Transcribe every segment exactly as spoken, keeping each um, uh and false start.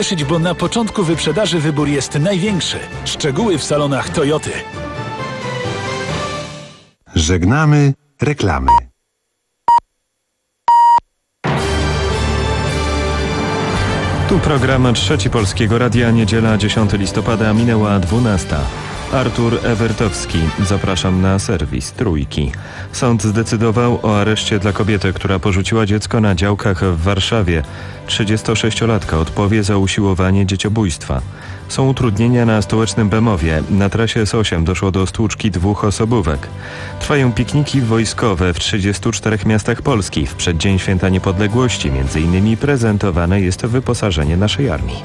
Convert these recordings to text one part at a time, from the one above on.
spieszyć, bo na początku wyprzedaży wybór jest największy. Szczegóły w salonach Toyoty. Żegnamy reklamy. Tu program Trzeci Polskiego Radia, niedziela dziesiątego listopada, minęła dwunasta. Artur Ewertowski. Zapraszam na serwis Trójki. Sąd zdecydował o areszcie dla kobiety, która porzuciła dziecko na działkach w Warszawie. trzydziestosześciolatka odpowie za usiłowanie dzieciobójstwa. Są utrudnienia na stołecznym Bemowie. Na trasie S osiem doszło do stłuczki dwóch osobówek. Trwają pikniki wojskowe w trzydziestu czterech miastach Polski. W przeddzień Święta Niepodległości między innymi prezentowane jest wyposażenie naszej armii.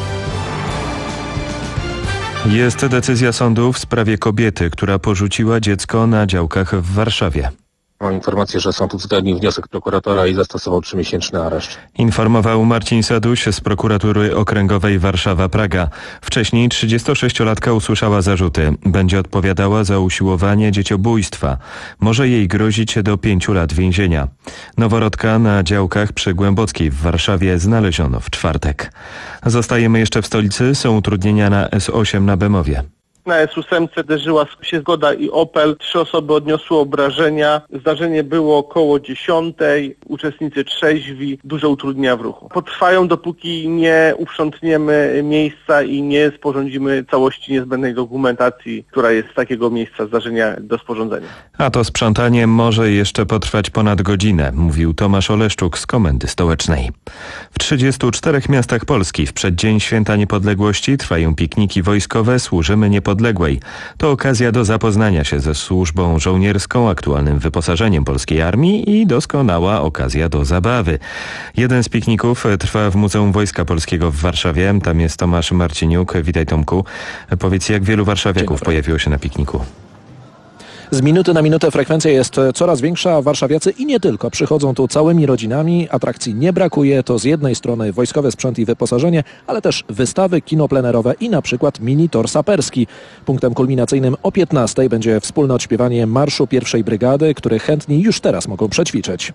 Jest decyzja sądu w sprawie kobiety, która porzuciła dziecko na działkach w Warszawie. Mam informację, że sąd uwzględnił wniosek prokuratora i zastosował trzymiesięczny areszt. Informował Marcin Saduś z prokuratury okręgowej Warszawa-Praga. Wcześniej trzydziestosześciolatka usłyszała zarzuty. Będzie odpowiadała za usiłowanie dzieciobójstwa. Może jej grozić do pięciu lat więzienia. Noworodka na działkach przy Głębockiej w Warszawie znaleziono w czwartek. Zostajemy jeszcze w stolicy. Są utrudnienia na S osiem na Bemowie. Na S osiem zderzyła się Zgoda i Opel. Trzy osoby odniosły obrażenia. Zdarzenie było około dziesiątej. Uczestnicy trzeźwi. Duże utrudnienia w ruchu. Potrwają, dopóki nie uprzątniemy miejsca i nie sporządzimy całości niezbędnej dokumentacji, która jest z takiego miejsca zdarzenia do sporządzenia. A to sprzątanie może jeszcze potrwać ponad godzinę, mówił Tomasz Oleszczuk z Komendy Stołecznej. W trzydziestu czterech miastach Polski w przeddzień Święta Niepodległości trwają pikniki wojskowe Służymy Niepodległej. To okazja do zapoznania się ze służbą żołnierską, aktualnym wyposażeniem polskiej armii i doskonała okazja do zabawy. Jeden z pikników trwa w Muzeum Wojska Polskiego w Warszawie. Tam jest Tomasz Marciniuk. Witaj, Tomku. Powiedz, jak wielu warszawiaków pojawiło się na pikniku? Z minuty na minutę frekwencja jest coraz większa. Warszawiacy i nie tylko przychodzą tu całymi rodzinami. Atrakcji nie brakuje. To z jednej strony wojskowy sprzęt i wyposażenie, ale też wystawy, kino plenerowe i na przykład mini tor saperski. Punktem kulminacyjnym o piętnastej będzie wspólne odśpiewanie marszu pierwszej brygady, który chętni już teraz mogą przećwiczyć.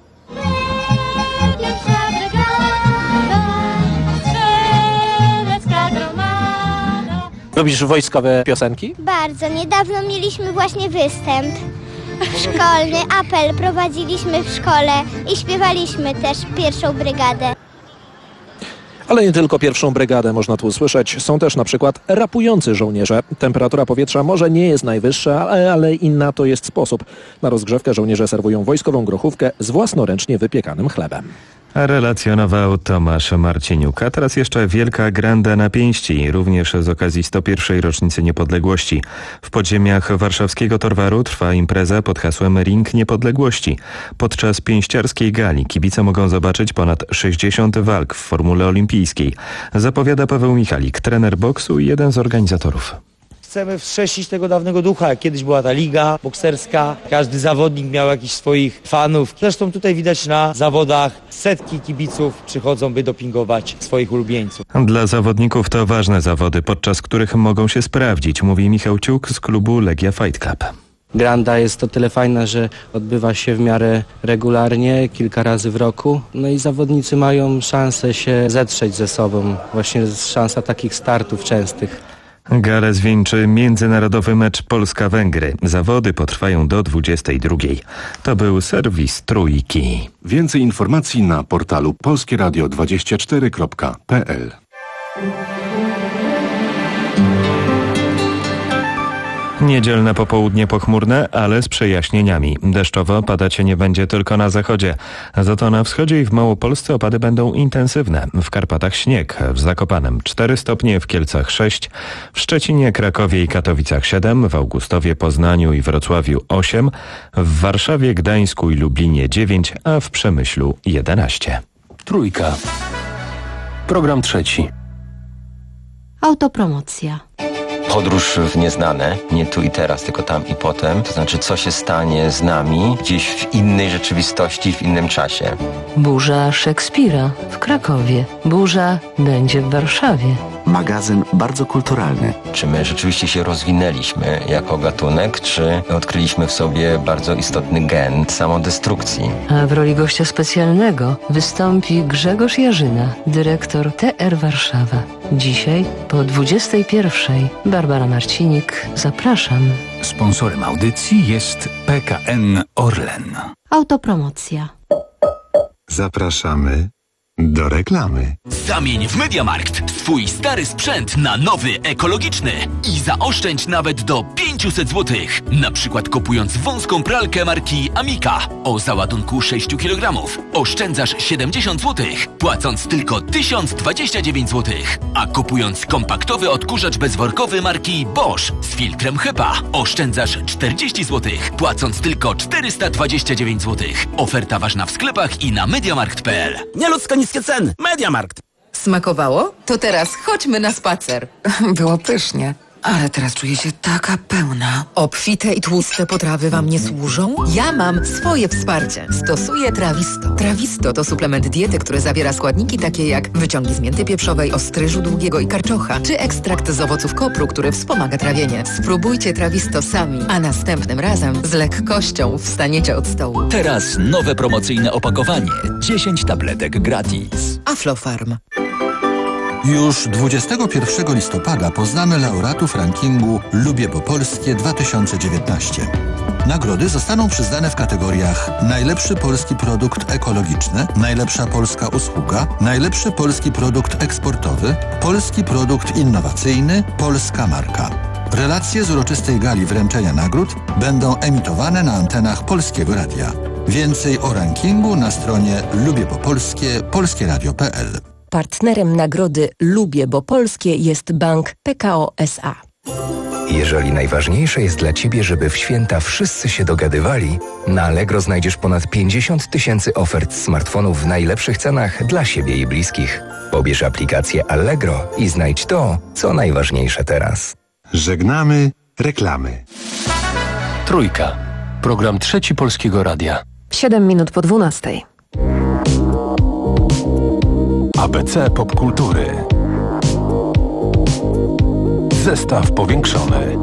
Lubisz wojskowe piosenki? Bardzo. Niedawno mieliśmy właśnie występ szkolny, apel prowadziliśmy w szkole i śpiewaliśmy też pierwszą brygadę. Ale nie tylko pierwszą brygadę można tu usłyszeć. Są też na przykład rapujący żołnierze. Temperatura powietrza może nie jest najwyższa, ale, ale inna to jest sposób. Na rozgrzewkę żołnierze serwują wojskową grochówkę z własnoręcznie wypiekanym chlebem. Relacjonował Tomasz Marciniuk. A teraz jeszcze wielka granda na pięści, również z okazji sto pierwszej rocznicy niepodległości. W podziemiach warszawskiego Torwaru trwa impreza pod hasłem Ring Niepodległości. Podczas pięściarskiej gali kibice mogą zobaczyć ponad sześćdziesiąt walk w formule olimpijskiej. Zapowiada Paweł Michalik, trener boksu i jeden z organizatorów. Chcemy wstrzesić tego dawnego ducha, jak kiedyś była ta liga bokserska. Każdy zawodnik miał jakichś swoich fanów. Zresztą tutaj widać na zawodach setki kibiców przychodzą, by dopingować swoich ulubieńców. Dla zawodników to ważne zawody, podczas których mogą się sprawdzić, mówi Michał Ciuk z klubu Legia Fight Club. Granda jest to tyle fajna, że odbywa się w miarę regularnie, kilka razy w roku. No i zawodnicy mają szansę się zetrzeć ze sobą. Właśnie jest szansa takich startów częstych. Galę zwieńczy międzynarodowy mecz Polska-Węgry. Zawody potrwają do dwudziestej drugiej. To był serwis Trójki. Więcej informacji na portalu polskie radio dwadzieścia cztery kropka p l. Niedzielne popołudnie pochmurne, ale z przejaśnieniami. Deszczowo padać nie będzie tylko na zachodzie. Za to na wschodzie i w Małopolsce opady będą intensywne. W Karpatach śnieg, w Zakopanem cztery stopnie, w Kielcach sześć, w Szczecinie, Krakowie i Katowicach siedem, w Augustowie, Poznaniu i Wrocławiu osiem, w Warszawie, Gdańsku i Lublinie dziewięć, a w Przemyślu jedenaście. Trójka. Program trzeci. Autopromocja. Podróż w nieznane, nie tu i teraz, tylko tam i potem. To znaczy, co się stanie z nami gdzieś w innej rzeczywistości, w innym czasie. Burza Szekspira w Krakowie. Burza będzie w Warszawie. magazyn bardzo kulturalny. Czy my rzeczywiście się rozwinęliśmy jako gatunek, czy odkryliśmy w sobie bardzo istotny gen samodestrukcji? A w roli gościa specjalnego wystąpi Grzegorz Jarzyna, dyrektor T R Warszawa. Dzisiaj po dwudziestej pierwszej. Barbara Marcinik, zapraszam. Sponsorem audycji jest P K N Orlen. Autopromocja. Zapraszamy do reklamy. Zamień w MediaMarkt swój stary sprzęt na nowy, ekologiczny i zaoszczędź nawet do pięćset złotych. Na przykład kupując wąską pralkę marki Amica o załadunku sześć kilogramów oszczędzasz siedemdziesiąt złotych, płacąc tylko tysiąc dwadzieścia dziewięć złotych. A kupując kompaktowy odkurzacz bezworkowy marki Bosch z filtrem HEPA oszczędzasz czterdzieści złotych, płacąc tylko czterysta dwadzieścia dziewięć złotych. Oferta ważna w sklepach i na mediamarkt kropka p l. Nieludzko niskie ceny. MediaMarkt. Smakowało? To teraz chodźmy na spacer. Było pysznie, ale teraz czuję się taka pełna. Obfite i tłuste potrawy wam nie służą? Ja mam swoje wsparcie. Stosuję Trawisto. Trawisto to suplement diety, który zawiera składniki takie jak wyciągi z mięty pieprzowej, ostryżu długiego i karczocha, czy ekstrakt z owoców kopru, który wspomaga trawienie. Spróbujcie Trawisto sami, a następnym razem z lekkością wstaniecie od stołu. Teraz nowe promocyjne opakowanie. dziesięć tabletek gratis. Aflofarm. Już dwudziestego pierwszego listopada poznamy laureatów rankingu Lubię Bo Polskie dwa tysiące dziewiętnaście. Nagrody zostaną przyznane w kategoriach najlepszy polski produkt ekologiczny, najlepsza polska usługa, najlepszy polski produkt eksportowy, polski produkt innowacyjny, polska marka. Relacje z uroczystej gali wręczenia nagród będą emitowane na antenach Polskiego Radia. Więcej o rankingu na stronie lubię bo polskie polskie radio kropka p l. Partnerem nagrody Lubię Bo Polskie jest bank P K O S A. Jeżeli najważniejsze jest dla Ciebie, żeby w święta wszyscy się dogadywali, na Allegro znajdziesz ponad pięćdziesiąt tysięcy ofert smartfonów w najlepszych cenach dla siebie i bliskich. Pobierz aplikację Allegro i znajdź to, co najważniejsze teraz. Żegnamy reklamy. Trójka. Program Trzeci Polskiego Radia. Siedem minut po dwunastej. A B C Popkultury. Zestaw powiększony.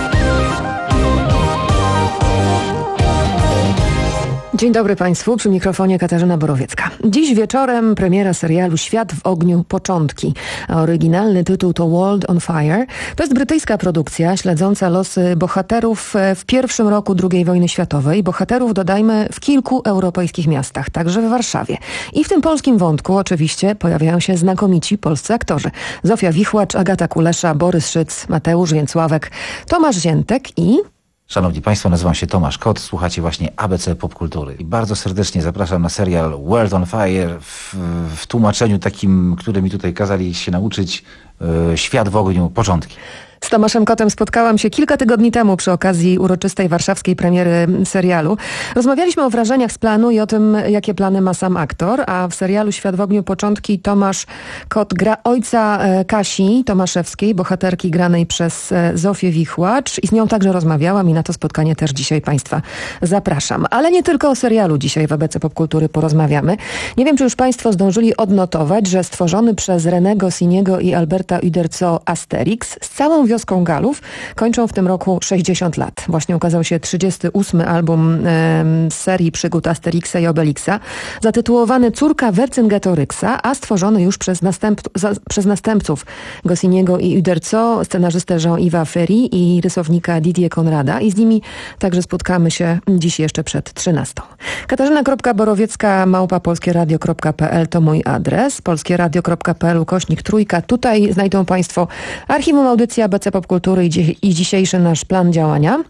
Dzień dobry Państwu, przy mikrofonie Katarzyna Borowiecka. Dziś wieczorem premiera serialu Świat w ogniu początki, a oryginalny tytuł to World on Fire. To jest brytyjska produkcja śledząca losy bohaterów w pierwszym roku drugiej wojny światowej. Bohaterów, dodajmy, w kilku europejskich miastach, także w Warszawie. I w tym polskim wątku oczywiście pojawiają się znakomici polscy aktorzy. Zofia Wichłacz, Agata Kulesza, Borys Szyc, Mateusz Więcławek, Tomasz Ziętek i... Szanowni Państwo, nazywam się Tomasz Kot, słuchacie właśnie A B C Popkultury i bardzo serdecznie zapraszam na serial World on Fire w, w tłumaczeniu takim, które mi tutaj kazali się nauczyć, yy, Świat w ogniu początki. Z Tomaszem Kotem spotkałam się kilka tygodni temu przy okazji uroczystej warszawskiej premiery serialu. Rozmawialiśmy o wrażeniach z planu i o tym, jakie plany ma sam aktor, a w serialu Świat w ogniu początki Tomasz Kot gra ojca Kasi Tomaszewskiej, bohaterki granej przez Zofię Wichłacz i z nią także rozmawiałam i na to spotkanie też dzisiaj Państwa zapraszam. Ale nie tylko o serialu dzisiaj w A B C Popkultury porozmawiamy. Nie wiem, czy już Państwo zdążyli odnotować, że stworzony przez René Goscinny'ego i Alberta Uderzo Asterix z całą wioską Galów kończą w tym roku sześćdziesiąt lat. Właśnie ukazał się trzydziesty ósmy album e, serii przygód Asterixa i Obelixa, zatytułowany Córka Wercingetoryksa, a stworzony już przez, następ, za, przez następców Goscinny'ego i Uderzo, scenarzystę Jean-Yves'a Ferry i rysownika Didier Conrada i z nimi także spotkamy się dziś jeszcze przed trzynastą. Katarzyna kropka Borowiecka małpa polskieradio kropka p l to mój adres, polskieradio kropka p l ukośnik trójka. Tutaj znajdą Państwo archiwum audycji A B C Popkultury i, dzi- i dzisiejszy nasz plan działania.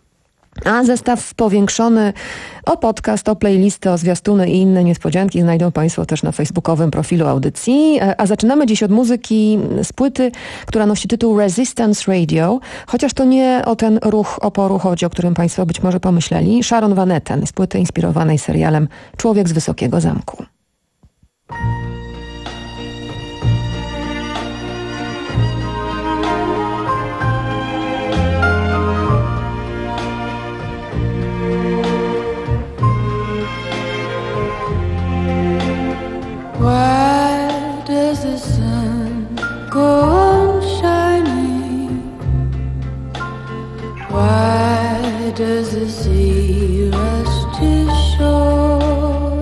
A zestaw powiększony o podcast, o playlisty, o zwiastuny i inne niespodzianki znajdą Państwo też na facebookowym profilu audycji. A zaczynamy dziś od muzyki z płyty, która nosi tytuł Resistance Radio, chociaż to nie o ten ruch oporu chodzi, o którym Państwo być może pomyśleli. Sharon Van Etten z płyty inspirowanej serialem Człowiek z Wysokiego Zamku. Why does the sun go on does the sea rush to shore?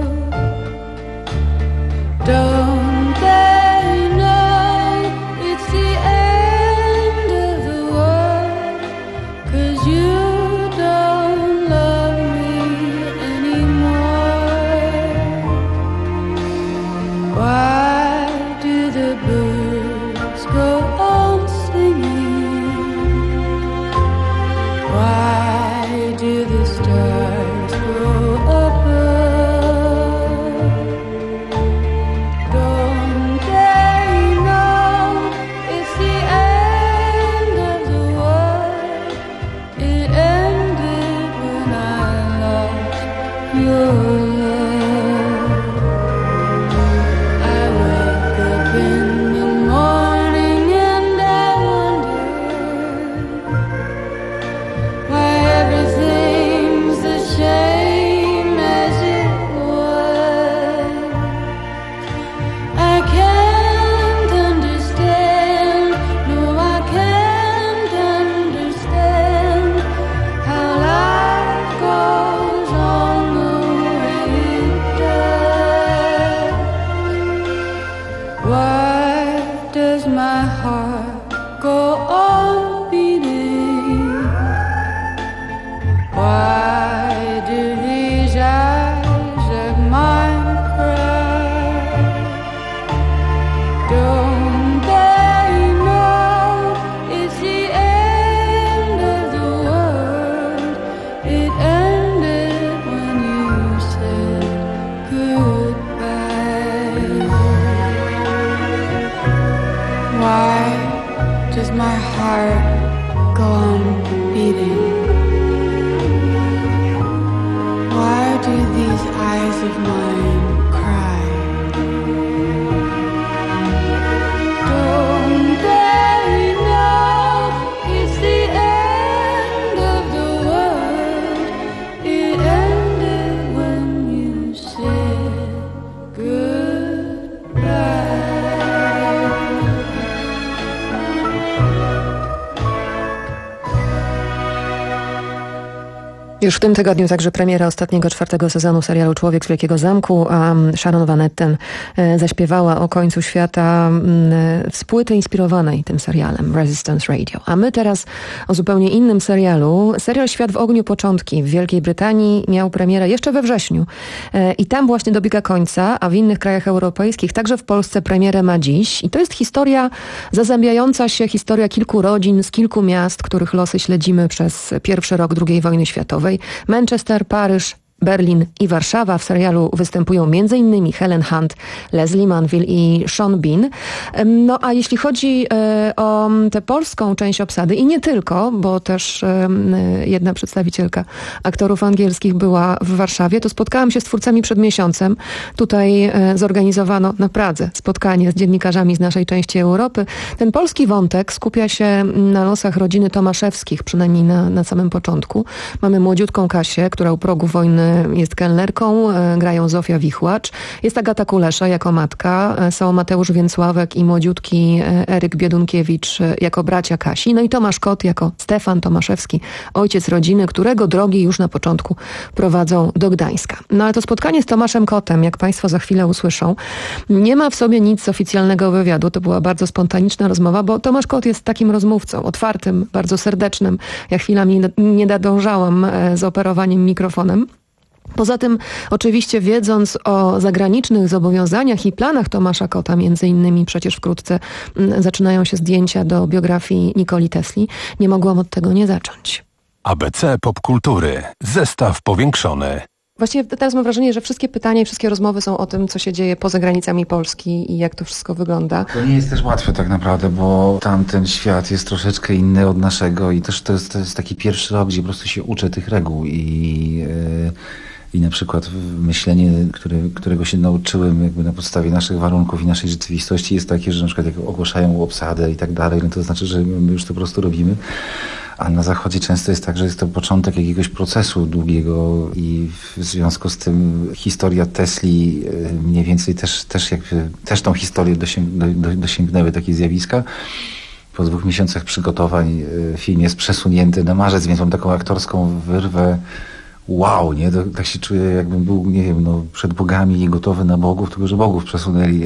Don't they know it's the end of the world? 'Cause you don't love me anymore. Why do the birds go on singing? Why do the stars go above? Don't they know it's the end of the world? It ended when I lost your love. I wake up in the morning and I wonder why everything's the same as it was. I can't understand, no I can't understand how life goes on the way it does. Why does my heart go on beating? Why do these eyes of mine cry? Don't they know it's the end of the world? It ended when you said goodbye. Why does my heart go on beating? Why do these eyes of mine cry? Don't they know it's the end of the world? It ended when you said goodbye. Już w tym tygodniu także premiera ostatniego, czwartego sezonu serialu Człowiek z Wielkiego Zamku, a Sharon Van Etten e, zaśpiewała o końcu świata e, z płyty inspirowanej tym serialem Resistance Radio. A my teraz o zupełnie innym serialu. Serial Świat w ogniu początki w Wielkiej Brytanii miał premierę jeszcze we wrześniu e, i tam właśnie dobiega końca, a w innych krajach europejskich, także w Polsce premierę ma dziś. I to jest historia zazębiająca się, historia kilku rodzin z kilku miast, których losy śledzimy przez pierwszy rok drugiej wojny światowej. Manchester, Paryż, Berlin i Warszawa. W serialu występują m.in. Helen Hunt, Leslie Manville i Sean Bean. No a jeśli chodzi e, o tę polską część obsady i nie tylko, bo też e, jedna przedstawicielka aktorów angielskich była w Warszawie, to spotkałam się z twórcami przed miesiącem. Tutaj e, zorganizowano na Pradze spotkanie z dziennikarzami z naszej części Europy. Ten polski wątek skupia się na losach rodziny Tomaszewskich, przynajmniej na, na samym początku. Mamy młodziutką Kasię, która u progu wojny jest kelnerką, grają Zofia Wichłacz, jest Agata Kulesza jako matka, są Mateusz Więcławek i młodziutki Eryk Biedunkiewicz jako bracia Kasi, no i Tomasz Kot jako Stefan Tomaszewski, ojciec rodziny, którego drogi już na początku prowadzą do Gdańska. No ale to spotkanie z Tomaszem Kotem, jak Państwo za chwilę usłyszą, nie ma w sobie nic z oficjalnego wywiadu, to była bardzo spontaniczna rozmowa, bo Tomasz Kot jest takim rozmówcą, otwartym, bardzo serdecznym. Ja chwilami nie nadążałam z operowaniem mikrofonem. Poza tym, oczywiście wiedząc o zagranicznych zobowiązaniach i planach Tomasza Kota, między innymi przecież wkrótce zaczynają się zdjęcia do biografii Nikoli Tesli, nie mogłam od tego nie zacząć. A B C Popkultury. Zestaw powiększony. Właściwie teraz mam wrażenie, że wszystkie pytania i wszystkie rozmowy są o tym, co się dzieje poza granicami Polski i jak to wszystko wygląda. To nie jest też łatwe tak naprawdę, bo tamten świat jest troszeczkę inny od naszego i też to jest, to jest taki pierwszy rok, gdzie po prostu się uczę tych reguł i... Yy... I na przykład myślenie, które, którego się nauczyłem jakby na podstawie naszych warunków i naszej rzeczywistości jest takie, że na przykład jak ogłaszają obsadę i tak dalej, no to znaczy, że my już to po prostu robimy. A na Zachodzie często jest tak, że jest to początek jakiegoś procesu długiego i w związku z tym historia Tesli mniej więcej też, też, jakby, też tą historię dosięg, do, dosięgnęły takie zjawiska. po dwóch miesiącach przygotowań film jest przesunięty na marzec, więc mam taką aktorską wyrwę. Wow, nie? To, tak się czuję, jakbym był, nie wiem, no, przed bogami i gotowy na bogów, tylko że bogów przesunęli.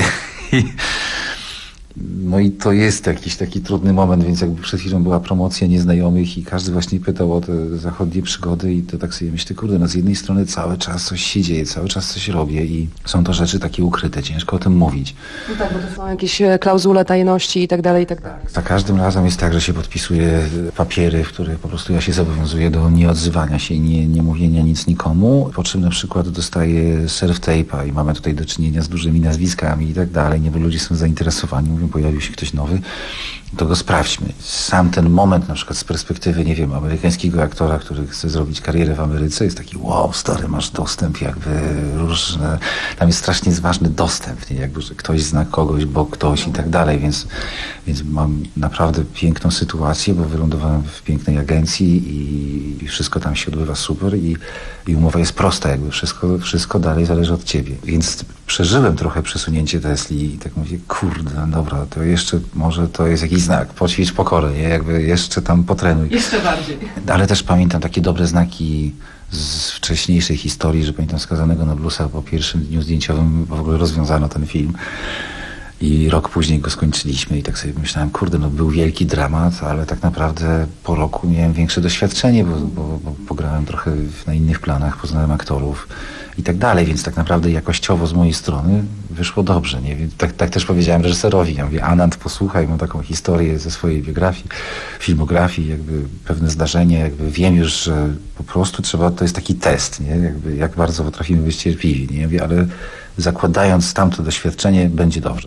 No i to jest jakiś taki trudny moment, więc jakby przed chwilą była promocja nieznajomych i każdy właśnie pytał o te zachodnie przygody i to tak sobie myślę, kurde, no z jednej strony cały czas coś się dzieje, cały czas coś robię i są to rzeczy takie ukryte, ciężko o tym mówić. No tak, bo to są jakieś klauzule tajności i tak dalej, i tak dalej. Za każdym razem jest tak, że się podpisuje papiery, w których po prostu ja się zobowiązuję do nieodzywania się i nie, nie mówienia nic nikomu, po czym na przykład dostaję self-tape'a i mamy tutaj do czynienia z dużymi nazwiskami i tak dalej, nie, bo ludzie są zainteresowani, mówią, pojawił się ktoś nowy, to go sprawdźmy. Sam ten moment na przykład z perspektywy, nie wiem, amerykańskiego aktora, który chce zrobić karierę w Ameryce, jest taki, wow, stary, masz dostęp, jakby różne, tam jest strasznie ważny dostęp, nie? Jakby, że ktoś zna kogoś, bo ktoś i tak dalej, więc, więc mam naprawdę piękną sytuację, bo wylądowałem w pięknej agencji i, i wszystko tam się odbywa super i, i umowa jest prosta, jakby wszystko, wszystko dalej zależy od ciebie. Więc przeżyłem trochę przesunięcie Tesli i tak mówię, kurde, dobra, to jeszcze może to jest jakiś znak, poćwicz pokorę, nie? Jakby jeszcze tam potrenuj. Jeszcze bardziej. Ale też pamiętam takie dobre znaki z wcześniejszej historii, że pamiętam Skazanego na bluesa po pierwszym dniu zdjęciowym w ogóle rozwiązano ten film i rok później go skończyliśmy i tak sobie myślałem, kurde, no był wielki dramat, ale tak naprawdę po roku miałem większe doświadczenie, bo, bo, bo pograłem trochę na innych planach, poznałem aktorów i tak dalej, więc tak naprawdę jakościowo z mojej strony wyszło dobrze, nie? Tak, tak też powiedziałem reżyserowi, ja mówię, Anand, posłuchaj, mam taką historię ze swojej biografii, filmografii, jakby pewne zdarzenie, jakby wiem już, że po prostu trzeba, to jest taki test, nie? Jakby jak bardzo potrafimy być cierpliwi, nie? Ja mówię, ale zakładając tamto doświadczenie, będzie dobrze.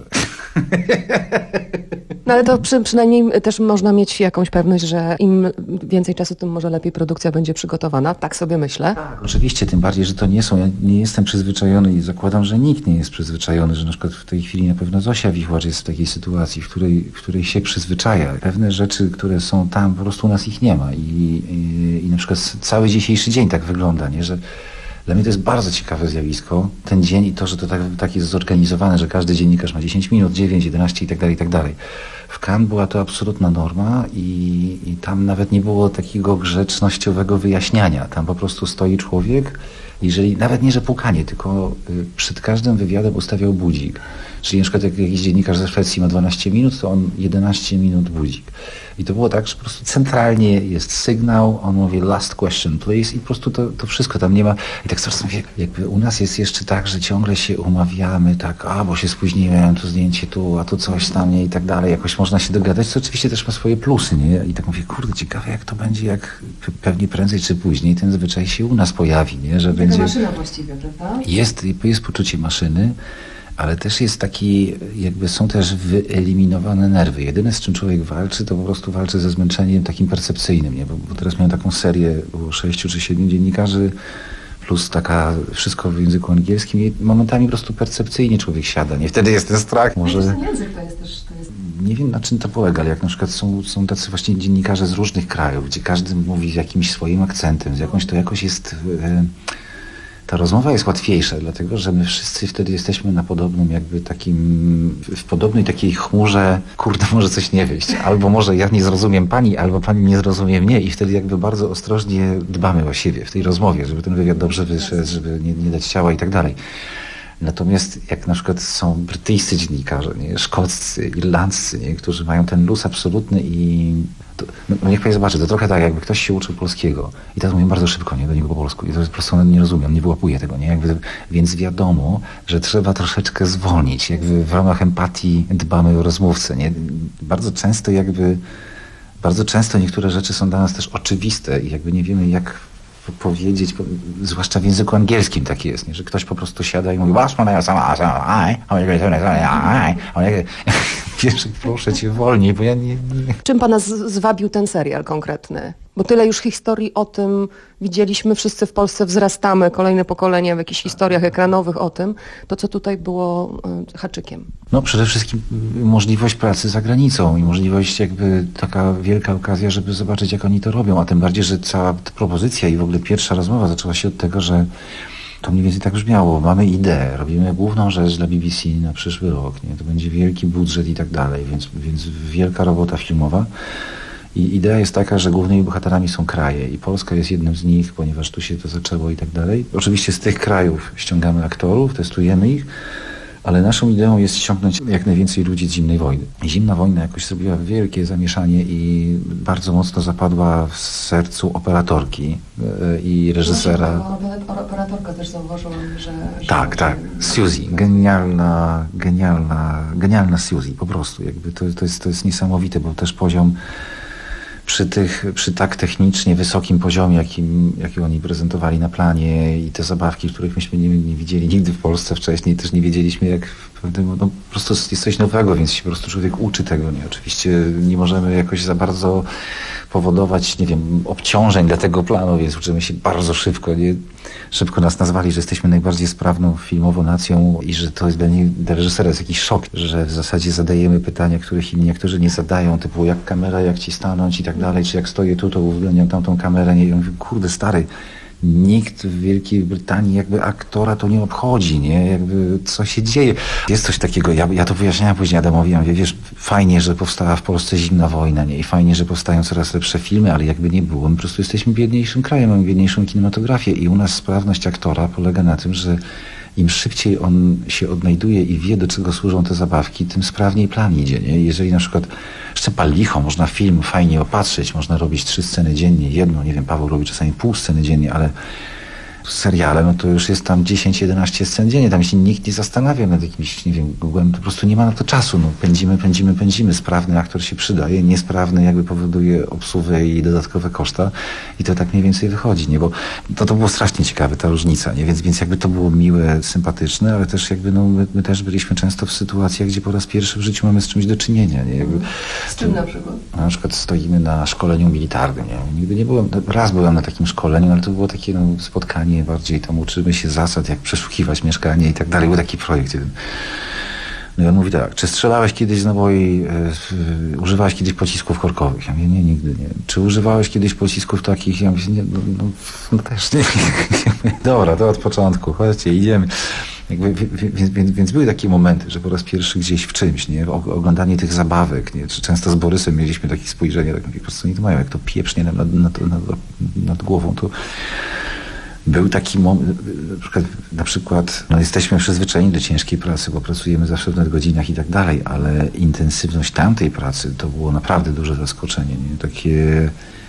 No ale to przy, przynajmniej też można mieć jakąś pewność, że im więcej czasu, tym może lepiej produkcja będzie przygotowana. Tak sobie myślę. Tak, oczywiście, tym bardziej, że to nie są, ja nie jestem przyzwyczajony i zakładam, że nikt nie jest przyzwyczajony, że na przykład w tej chwili na pewno Zosia Wichłacz jest w takiej sytuacji, w której, w której się przyzwyczaja. Pewne rzeczy, które są tam, po prostu u nas ich nie ma i, i, i na przykład cały dzisiejszy dzień tak wygląda, nie? Że dla mnie to jest bardzo ciekawe zjawisko, ten dzień i to, że to tak, tak jest zorganizowane, że każdy dziennikarz ma dziesięć minut, dziewięć, jedenaście i tak dalej, i tak dalej. W Cannes była to absolutna norma i, i tam nawet nie było takiego grzecznościowego wyjaśniania. Tam po prostu stoi człowiek, jeżeli, nawet nie, że pukanie, tylko y, przed każdym wywiadem ustawiał budzik. Czyli na przykład jak jakiś dziennikarz ze Szwecji ma dwanaście minut, to on jedenaście minut budzik. I to było tak, że po prostu centralnie jest sygnał, on mówi last question please i po prostu to, to wszystko tam nie ma. I tak sobie mówię, jakby u nas jest jeszcze tak, że ciągle się umawiamy, tak, a bo się spóźniłem, tu zdjęcie tu, a tu coś tam, nie, i tak dalej. Jakoś można się dogadać, co oczywiście też ma swoje plusy, nie? I tak mówię, kurde, ciekawe jak to będzie, jak pewnie prędzej czy później ten zwyczaj się u nas pojawi, nie? Że Taka będzie... maszyna właściwie, prawda? Jest, jest poczucie maszyny, ale też jest taki, jakby są też wyeliminowane nerwy. Jedyne, z czym człowiek walczy, to po prostu walczy ze zmęczeniem takim percepcyjnym, nie? Bo, bo teraz miałem taką serię, było sześciu czy siedmiu dziennikarzy, plus taka, wszystko w języku angielskim i momentami po prostu percepcyjnie człowiek siada, nie? Wtedy jest ten strach. Może... Ten język to jest też... To jest... Nie wiem, na czym to polega, ale jak na przykład są, są tacy właśnie dziennikarze z różnych krajów, gdzie każdy mówi z jakimś swoim akcentem, z jakąś, to jakoś jest... Yy, ta rozmowa jest łatwiejsza, dlatego że my wszyscy wtedy jesteśmy na podobnym jakby takim, w podobnej takiej chmurze, kurde, może coś nie wyjść, albo może ja nie zrozumiem pani, albo pani nie zrozumie mnie i wtedy jakby bardzo ostrożnie dbamy o siebie w tej rozmowie, żeby ten wywiad dobrze wyszedł, żeby nie, nie dać ciała i tak dalej. Natomiast jak na przykład są brytyjscy dziennikarze, nie? Szkoccy, irlandzcy, nie? Którzy mają ten luz absolutny i to, no niech pani zobaczy, to trochę tak, jakby ktoś się uczył polskiego i teraz mówię bardzo szybko, nie, do niego po polsku i to po prostu on nie rozumie, on nie wyłapuje tego, nie? Jakby, więc wiadomo, że trzeba troszeczkę zwolnić, jakby w ramach empatii dbamy o rozmówcę, nie? Bardzo często jakby, bardzo często niektóre rzeczy są dla nas też oczywiste i jakby nie wiemy jak powiedzieć, zwłaszcza w języku angielskim tak jest, nie? Że ktoś po prostu siada i mówi wiesz, proszę cię wolniej, bo ja nie, nie... Czym pana z- zwabił ten serial konkretny? Bo tyle już historii o tym widzieliśmy, wszyscy w Polsce wzrastamy, kolejne pokolenia w jakichś historiach ekranowych o tym. To, co tutaj było y, haczykiem? No przede wszystkim możliwość pracy za granicą i możliwość jakby taka wielka okazja, żeby zobaczyć jak oni to robią, a tym bardziej, że cała propozycja i w ogóle pierwsza rozmowa zaczęła się od tego, że To mniej więcej tak brzmiało. Mamy ideę, robimy główną rzecz dla B B C na przyszły rok, nie? To będzie wielki budżet i tak dalej, więc, więc wielka robota filmowa. I idea jest taka, że głównymi bohaterami są kraje i Polska jest jednym z nich, ponieważ tu się to zaczęło i tak dalej. Oczywiście z tych krajów ściągamy aktorów, testujemy ich, ale naszą ideą jest ściągnąć jak najwięcej ludzi z zimnej wojny. Zimna wojna jakoś zrobiła wielkie zamieszanie i bardzo mocno zapadła w sercu operatorki i reżysera. Operatorka też zauważyłam, że... Tak, tak. Suzy. Genialna, genialna, genialna Suzy po prostu. Jakby to, to, jest, to jest niesamowite, bo też poziom przy tych, przy tak technicznie wysokim poziomie, jakim, jaki oni prezentowali na planie i te zabawki, których myśmy nie, nie widzieli nigdy w Polsce wcześniej, też nie wiedzieliśmy, jak w pewnym, no po prostu jest coś nowego, więc się po prostu człowiek uczy tego, nie? Oczywiście nie możemy jakoś za bardzo powodować, nie wiem, obciążeń dla tego planu, więc uczymy się bardzo szybko, nie? Szybko nas nazwali, że jesteśmy najbardziej sprawną filmową nacją i że to jest dla, nie, dla reżysera jest jakiś szok, że w zasadzie zadajemy pytania, których inni niektórzy nie zadają, typu jak kamera, jak ci stanąć i tak dalej, czy jak stoję tu, to uwzględniam tamtą kamerę, nie? I ja mówię, kurde stary, nikt w Wielkiej Brytanii jakby aktora to nie obchodzi, nie? Jakby co się dzieje. Jest coś takiego, ja, ja to wyjaśniałem później Adamowi, ja mówię, wiesz, fajnie, że powstała w Polsce zimna wojna, nie? I fajnie, że powstają coraz lepsze filmy, ale jakby nie było, my po prostu jesteśmy biedniejszym krajem, mamy biedniejszą kinematografię i u nas sprawność aktora polega na tym, że im szybciej on się odnajduje i wie, do czego służą te zabawki, tym sprawniej plan idzie, nie? Jeżeli na przykład jeszcze pal licho, można film fajnie opatrzyć, można robić trzy sceny dziennie, jedno, nie wiem, Paweł robi czasami pół sceny dziennie, ale seriale, no to już jest tam dziesięć jedenaście scen dziennie, tam się nikt nie zastanawia nad jakimś, nie wiem, Googlem, po prostu nie ma na to czasu, no pędzimy, pędzimy, pędzimy, sprawny aktor się przydaje, niesprawny jakby powoduje obsługę i dodatkowe koszta i to tak mniej więcej wychodzi, nie, bo to, to było strasznie ciekawe, ta różnica, nie, więc, więc jakby to było miłe, sympatyczne, ale też jakby, no my, my też byliśmy często w sytuacjach, gdzie po raz pierwszy w życiu mamy z czymś do czynienia, nie, jakby, z czym na przykład? Na przykład stoimy na szkoleniu militarnym, nie, nigdy nie byłem, raz byłem na takim szkoleniu, ale to było takie, no, spotkanie bardziej tam uczymy się zasad, jak przeszukiwać mieszkanie i tak dalej. Był taki projekt jeden. No i on mówi tak, czy strzelałeś kiedyś z naboi, e, używałeś kiedyś pocisków korkowych? Ja mówię, nie, nigdy nie. Czy używałeś kiedyś pocisków takich? Ja mówię, nie, no, no, no też nie. Dobra, to od początku, chodźcie, idziemy. Jakby, więc, więc, więc były takie momenty, że po raz pierwszy gdzieś w czymś, nie, oglądanie tych zabawek, nie, czy często z Borysem mieliśmy takie spojrzenie, tak mówię, po prostu nie to mają, jak to pieprznie nam nad, nad, nad, nad głową, to był taki moment, na przykład, na przykład no jesteśmy przyzwyczajeni do ciężkiej pracy, bo pracujemy zawsze w nadgodzinach i tak dalej, ale intensywność tamtej pracy to było naprawdę duże zaskoczenie, nie? Takie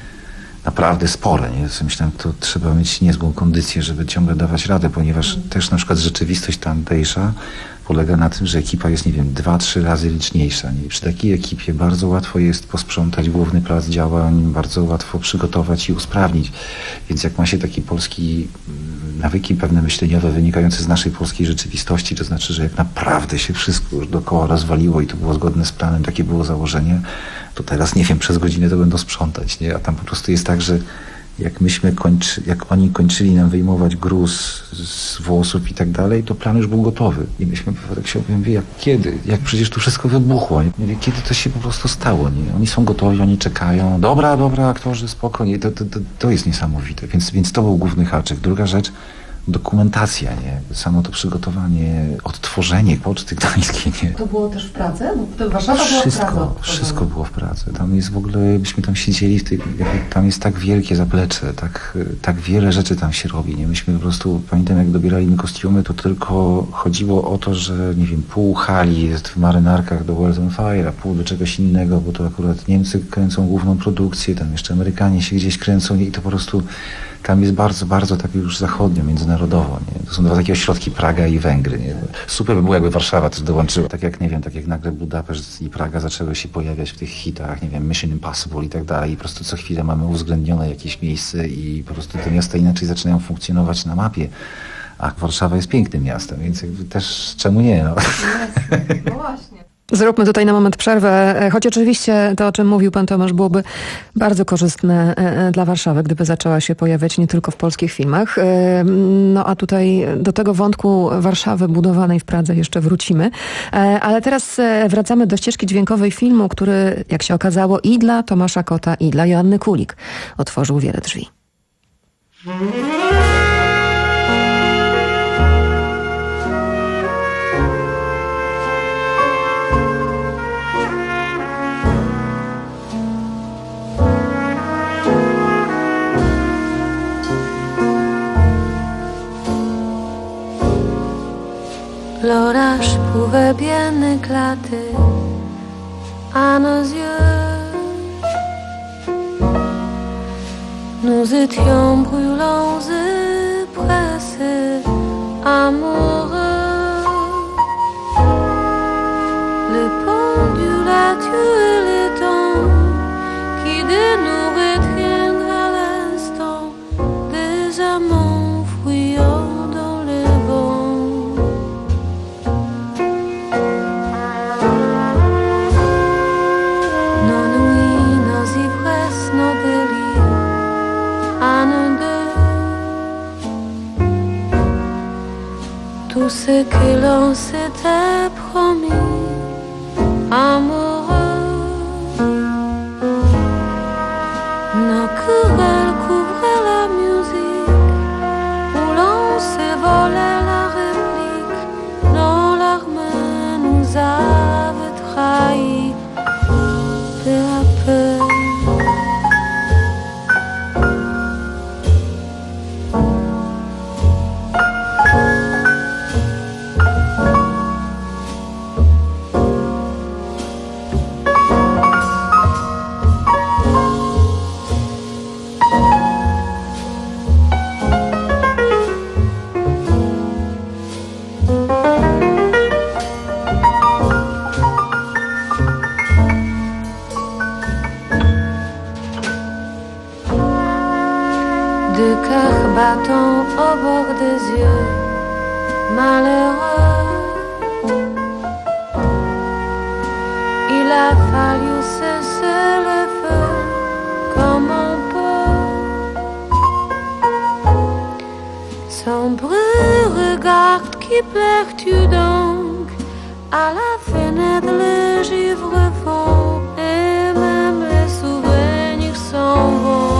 naprawdę spore, nie? Ja myślałem, to trzeba mieć niezłą kondycję, żeby ciągle dawać radę, ponieważ też na przykład rzeczywistość tamtejsza polega na tym, że ekipa jest, nie wiem, dwa, trzy razy liczniejsza. Nie? Przy takiej ekipie bardzo łatwo jest posprzątać główny plac działań, bardzo łatwo przygotować i usprawnić. Więc jak ma się taki polski nawyki pewne myśleniowe wynikające z naszej polskiej rzeczywistości, to znaczy, że jak naprawdę się wszystko już dookoła rozwaliło i to było zgodne z planem, takie było założenie, to teraz, nie wiem, przez godzinę to będą sprzątać, nie? A tam po prostu jest tak, że jak myśmy kończy, jak oni kończyli nam wyjmować gruz z włosów i tak dalej, to plan już był gotowy. I myśmy tak się mówimy, jak kiedy? Jak przecież tu wszystko wybuchło? Nie? Mówię, kiedy to się po prostu stało? Nie? Oni są gotowi, oni czekają. Dobra, dobra, aktorzy, spokojnie. To, to, to, to jest niesamowite. Więc, więc to był główny haczyk. Druga rzecz, dokumentacja, nie? Samo to przygotowanie, odtworzenie Poczty Gdańskiej, nie? To było też w Pradze? Bo to Warszawa była wszystko, w Pradze. Wszystko było w Pradze. Tam jest w ogóle, myśmy tam siedzieli, w tej, tam jest tak wielkie zaplecze, tak, tak wiele rzeczy tam się robi, nie? Myśmy po prostu, pamiętam jak dobieraliśmy kostiumy, to tylko chodziło o to, że nie wiem, pół hali jest w marynarkach do World on Fire, a pół do czegoś innego, bo to akurat Niemcy kręcą główną produkcję, tam jeszcze Amerykanie się gdzieś kręcą i to po prostu tam jest bardzo, bardzo tak już zachodnio, międzynarodowo, nie? To są dwa takie ośrodki, Praga i Węgry, nie? Super by było, jakby Warszawa też dołączyła. Tak jak, nie wiem, tak jak nagle Budapeszt i Praga zaczęły się pojawiać w tych hitach, nie wiem, Mission Impossible i tak dalej i po prostu co chwilę mamy uwzględnione jakieś miejsce i po prostu te miasta inaczej zaczynają funkcjonować na mapie. A Warszawa jest pięknym miastem, więc jakby też czemu nie, no? No właśnie. Zróbmy tutaj na moment przerwę, choć oczywiście to, o czym mówił pan Tomasz, byłoby bardzo korzystne dla Warszawy, gdyby zaczęła się pojawiać nie tylko w polskich filmach. No a tutaj do tego wątku Warszawy budowanej w Pradze jeszcze wrócimy. Ale teraz wracamy do ścieżki dźwiękowej filmu, który, jak się okazało, i dla Tomasza Kota, i dla Joanny Kulik otworzył wiele drzwi. pourrait bien éclater à nos yeux. Nous étions brûlants et pressés, amoureux. Les pendules a tué les temps qui de nous retiennent à l'instant, des amants fuyant dans les vents. Nos nuits, nos ivresses, nos délires, à nous deux, tout ce que l'on s'était promis, amoureux. Nos querelles couvraient la musique, où l'on s'est volé la réplique. Nos larmes nous avaient trahis peu à peu. Deux cœurs battant au bord des yeux, malheureux. Il a fallu cesser le feu comme on peut. Sombre regard, qui pleures-tu donc? À la fenêtre les givres font, et même les souvenirs s'en vont.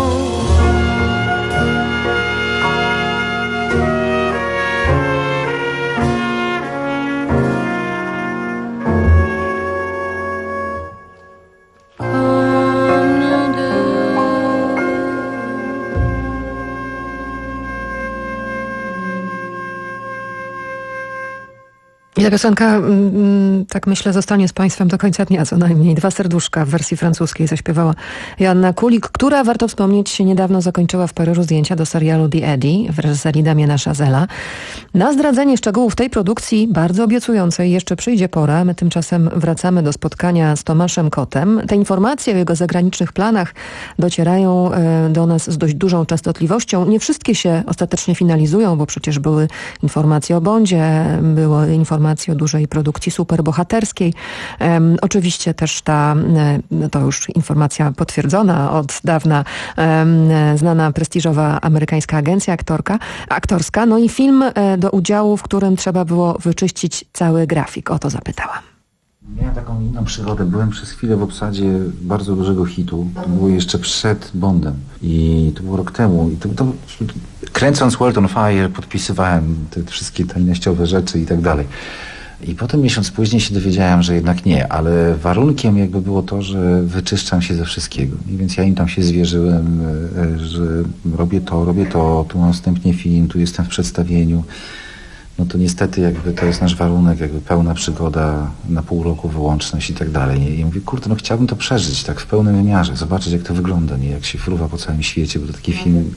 I ta piosenka, tak myślę, zostanie z Państwem do końca dnia co najmniej. Dwa serduszka w wersji francuskiej zaśpiewała Joanna Kulik, która, warto wspomnieć, niedawno zakończyła w Paryżu zdjęcia do serialu The Eddie w reżyserii Damiana Chazela. Na zdradzenie szczegółów tej produkcji, bardzo obiecującej, jeszcze przyjdzie pora. My tymczasem wracamy do spotkania z Tomaszem Kotem. Te informacje o jego zagranicznych planach docierają do nas z dość dużą częstotliwością. Nie wszystkie się ostatecznie finalizują, bo przecież były informacje o Bondzie, były informacje o dużej produkcji superbohaterskiej. Um, oczywiście też ta, to już informacja potwierdzona od dawna, um, znana prestiżowa amerykańska agencja aktorka, aktorska. No i film e, do udziału, w którym trzeba było wyczyścić cały grafik. O to zapytałam. Miałem taką inną przygodę. Byłem przez chwilę w obsadzie bardzo dużego hitu. To było jeszcze przed Bondem. I to było rok temu. I to, to, kręcąc World on Fire podpisywałem te wszystkie tajnościowe rzeczy i tak dalej. I potem miesiąc później się dowiedziałem, że jednak nie, ale warunkiem jakby było to, że wyczyszczam się ze wszystkiego. I więc ja im tam się zwierzyłem, że robię to, robię to, tu mam następnie film, tu jestem w przedstawieniu. No to niestety jakby to jest nasz warunek, jakby pełna przygoda na pół roku, wyłączność i tak dalej. I mówię, kurde, no chciałbym to przeżyć tak w pełnym wymiarze, zobaczyć jak to wygląda, nie, jak się fruwa po całym świecie, bo to taki film.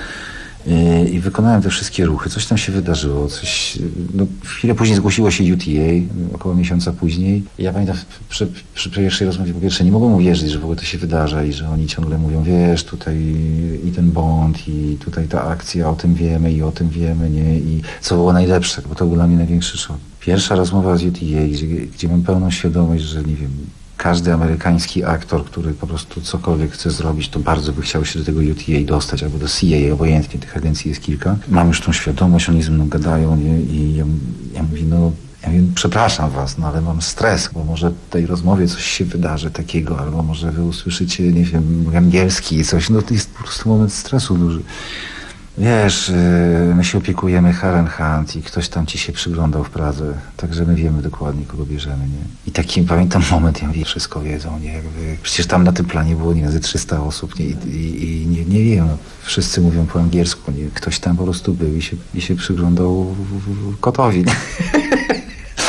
I, i wykonałem te wszystkie ruchy, coś tam się wydarzyło, coś, no chwilę później zgłosiło się U T A, około miesiąca później. I ja pamiętam przy, przy pierwszej rozmowie, po pierwsze nie mogłem uwierzyć, że w ogóle to się wydarza i że oni ciągle mówią, wiesz, tutaj i ten Bond i tutaj ta akcja, o tym wiemy i o tym wiemy, nie, i co było najlepsze, bo to był dla mnie największy szok. Pierwsza rozmowa z U T A, gdzie, gdzie mam pełną świadomość, że nie wiem, każdy amerykański aktor, który po prostu cokolwiek chce zrobić, to bardzo by chciał się do tego U T A dostać, albo do C A A, obojętnie, tych agencji jest kilka. Mam już tą świadomość, oni ze mną gadają, nie? I ja, ja mówię, no, ja mówię, przepraszam was, no ale mam stres, bo może w tej rozmowie coś się wydarzy takiego, albo może wy usłyszycie, nie wiem, angielski i coś, no to jest po prostu moment stresu duży. Wiesz, my się opiekujemy Haren Hunt i ktoś tam ci się przyglądał w Pradze, także my wiemy dokładnie, kogo bierzemy, nie? I taki, pamiętam moment, ja mówię, wszystko wiedzą, nie? Jakby, przecież tam na tym planie było, nie wiem, ze trzysta osób, nie? I, i, i nie, nie wiem, wszyscy mówią po angielsku, nie? Ktoś tam po prostu był i się, i się przyglądał kotowi, nie?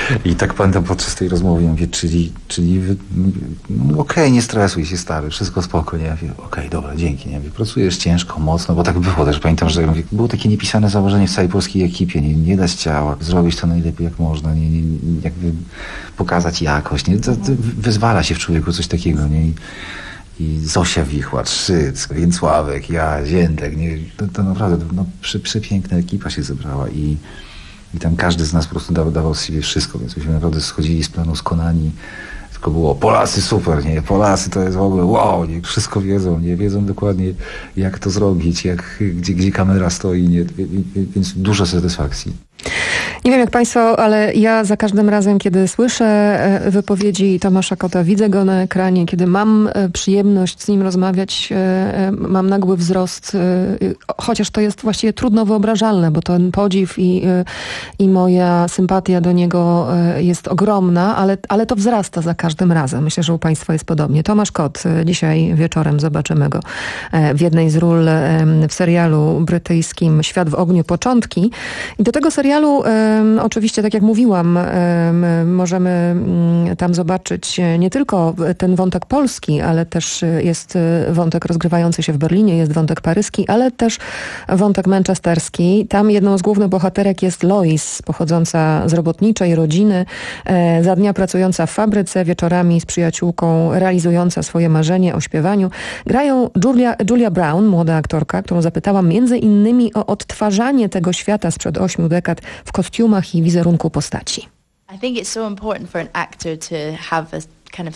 I tak pamiętam podczas tej rozmowy, ja mówię, czyli, czyli wy, no, okej, okay, nie stresuj się stary, wszystko spoko, nie? Ja mówię, okej, okay, dobra, dzięki, nie? Ja mówię, pracujesz ciężko, mocno, bo tak było też, pamiętam, że ja mówię, było takie niepisane założenie w całej polskiej ekipie, nie, nie dać ciała, zrobić to najlepiej jak można, nie, nie, jakby pokazać jakość, nie? To, to wyzwala się w człowieku coś takiego, nie? I, i Zosia Wichłacz, Szyc, Więcławek, ja, Ziętek, nie? To, to naprawdę no, przy, przepiękna ekipa się zebrała i I tam każdy z nas po prostu dawał, dawał z siebie wszystko, więc myśmy naprawdę schodzili z planu skonani. Tylko było Polacy super, nie? Polacy to jest w ogóle wow, nie? Wszystko wiedzą, nie? Wiedzą dokładnie jak to zrobić, jak, gdzie, gdzie kamera stoi, nie? Więc dużo satysfakcji. Nie wiem jak Państwo, ale ja za każdym razem, kiedy słyszę wypowiedzi Tomasza Kota, widzę go na ekranie, kiedy mam przyjemność z nim rozmawiać, mam nagły wzrost, chociaż to jest właściwie trudno wyobrażalne, bo ten podziw i, i moja sympatia do niego jest ogromna, ale, ale to wzrasta za każdym razem. Myślę, że u Państwa jest podobnie. Tomasz Kot, dzisiaj wieczorem zobaczymy go w jednej z ról w serialu brytyjskim Świat w ogniu początki. I do tego serialu um, oczywiście, tak jak mówiłam, um, możemy um, tam zobaczyć nie tylko ten wątek polski, ale też jest wątek rozgrywający się w Berlinie, jest wątek paryski, ale też wątek manchesterski. Tam jedną z głównych bohaterek jest Lois, pochodząca z robotniczej rodziny, e, za dnia pracująca w fabryce, wieczorami z przyjaciółką realizująca swoje marzenie o śpiewaniu. Grają Julia, Julia Brown, młoda aktorka, którą zapytałam między innymi o odtwarzanie tego świata sprzed ośmiu dekad w kostiumach i wizerunku postaci. I think it's so important for an actor to have a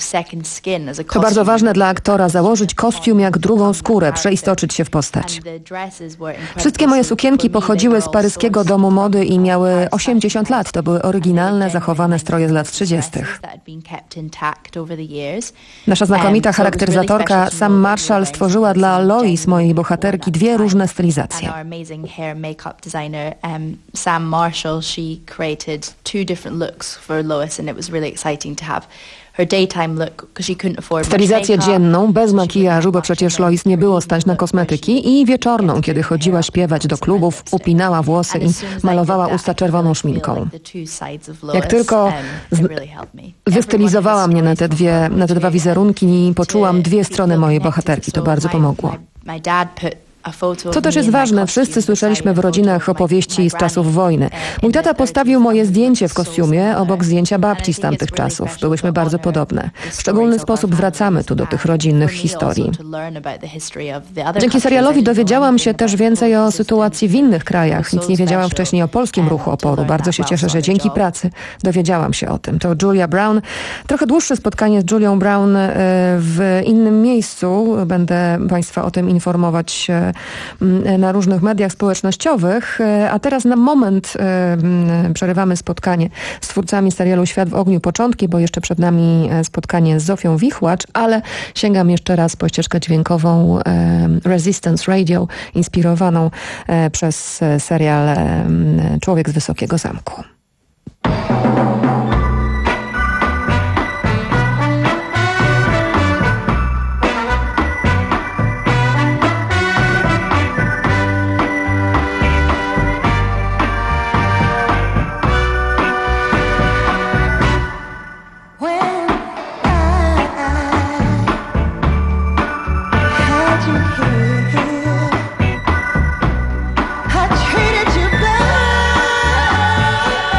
To bardzo ważne dla aktora, założyć kostium jak drugą skórę, przeistoczyć się w postać. Wszystkie moje sukienki pochodziły z paryskiego domu mody i miały osiemdziesiąt lat. To były oryginalne, zachowane stroje z lat trzydziestych. Nasza znakomita charakteryzatorka Sam Marshall stworzyła dla Lois, mojej bohaterki, dwie różne stylizacje. Sam Marshall, she created two different looks for Lois and it was really exciting to have stylizację dzienną, bez makijażu, bo przecież Lois nie było stać na kosmetyki, i wieczorną, kiedy chodziła śpiewać do klubów, upinała włosy i malowała usta czerwoną szminką. Jak tylko wystylizowała mnie na te, dwie, na te dwa wizerunki, poczułam dwie strony mojej bohaterki. To bardzo pomogło. Co też jest ważne, wszyscy słyszeliśmy w rodzinach opowieści z czasów wojny. Mój tata postawił moje zdjęcie w kostiumie obok zdjęcia babci z tamtych czasów. Byłyśmy bardzo podobne. W szczególny sposób wracamy tu do tych rodzinnych historii. Dzięki serialowi dowiedziałam się też więcej o sytuacji w innych krajach. Nic nie wiedziałam wcześniej o polskim ruchu oporu. Bardzo się cieszę, że dzięki pracy dowiedziałam się o tym. To Julia Brown. Trochę dłuższe spotkanie z Julią Brown w innym miejscu. Będę Państwa o tym informować na różnych mediach społecznościowych, a teraz na moment przerywamy spotkanie z twórcami serialu Świat w ogniu początki, bo jeszcze przed nami spotkanie z Zofią Wichłacz, ale sięgam jeszcze raz po ścieżkę dźwiękową Resistance Radio, inspirowaną przez serial Człowiek z Wysokiego Zamku. I treated you bad.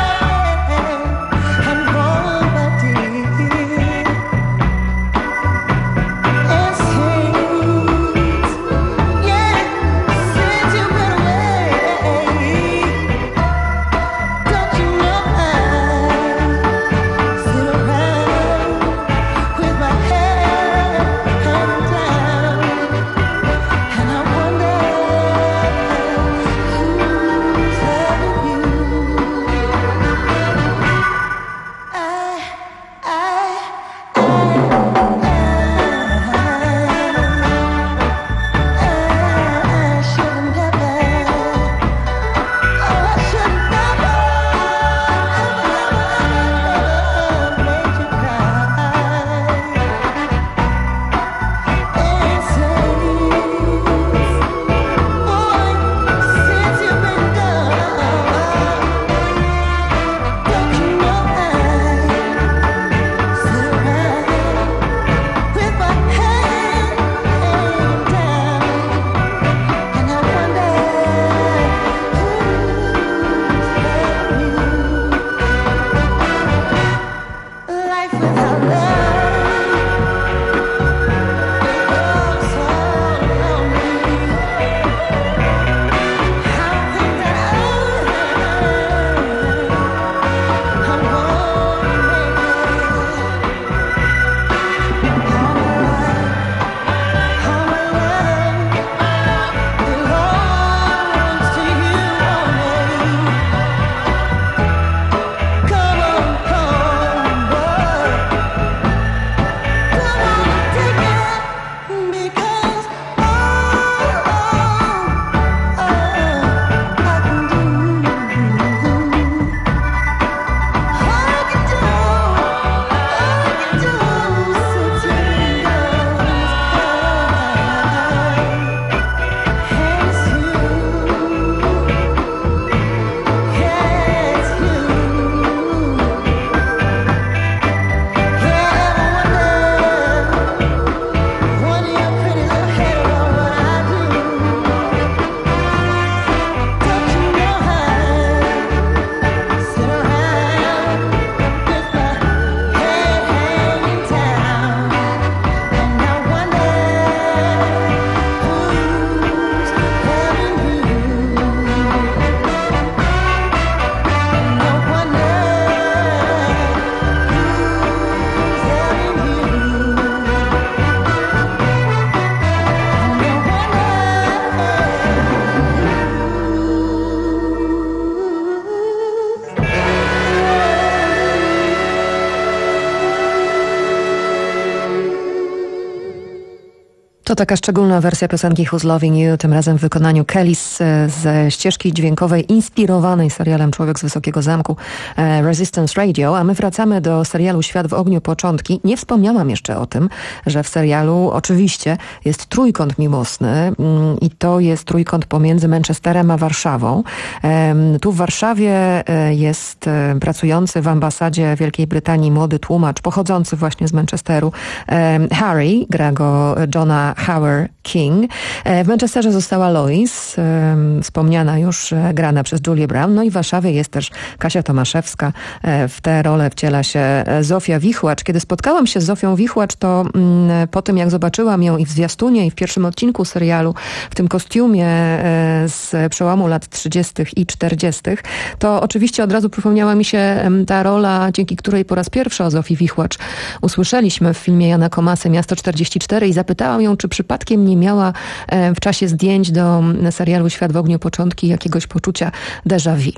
To taka szczególna wersja piosenki Who's Loving You, tym razem w wykonaniu Kellys ze ścieżki dźwiękowej inspirowanej serialem Człowiek z Wysokiego Zamku Resistance Radio, a my wracamy do serialu Świat w ogniu początki. Nie wspomniałam jeszcze o tym, że w serialu oczywiście jest trójkąt miłosny i to jest trójkąt pomiędzy Manchesterem a Warszawą. Tu w Warszawie jest pracujący w ambasadzie Wielkiej Brytanii młody tłumacz pochodzący właśnie z Manchesteru. Harry, gra go Johna Howard King. W Manchesterze została Lois, wspomniana już, grana przez Julię Brown. No i w Warszawie jest też Kasia Tomaszewska. W tę rolę wciela się Zofia Wichłacz. Kiedy spotkałam się z Zofią Wichłacz, to po tym jak zobaczyłam ją i w zwiastunie, i w pierwszym odcinku serialu, w tym kostiumie z przełomu lat trzydziestych i czterdziestych, to oczywiście od razu przypomniała mi się ta rola, dzięki której po raz pierwszy o Zofii Wichłacz usłyszeliśmy w filmie Jana Komasy Miasto czterdzieści cztery i zapytałam ją, czy przypadkiem nie miała w czasie zdjęć do serialu Świat w ogniu początki jakiegoś poczucia déjà vu.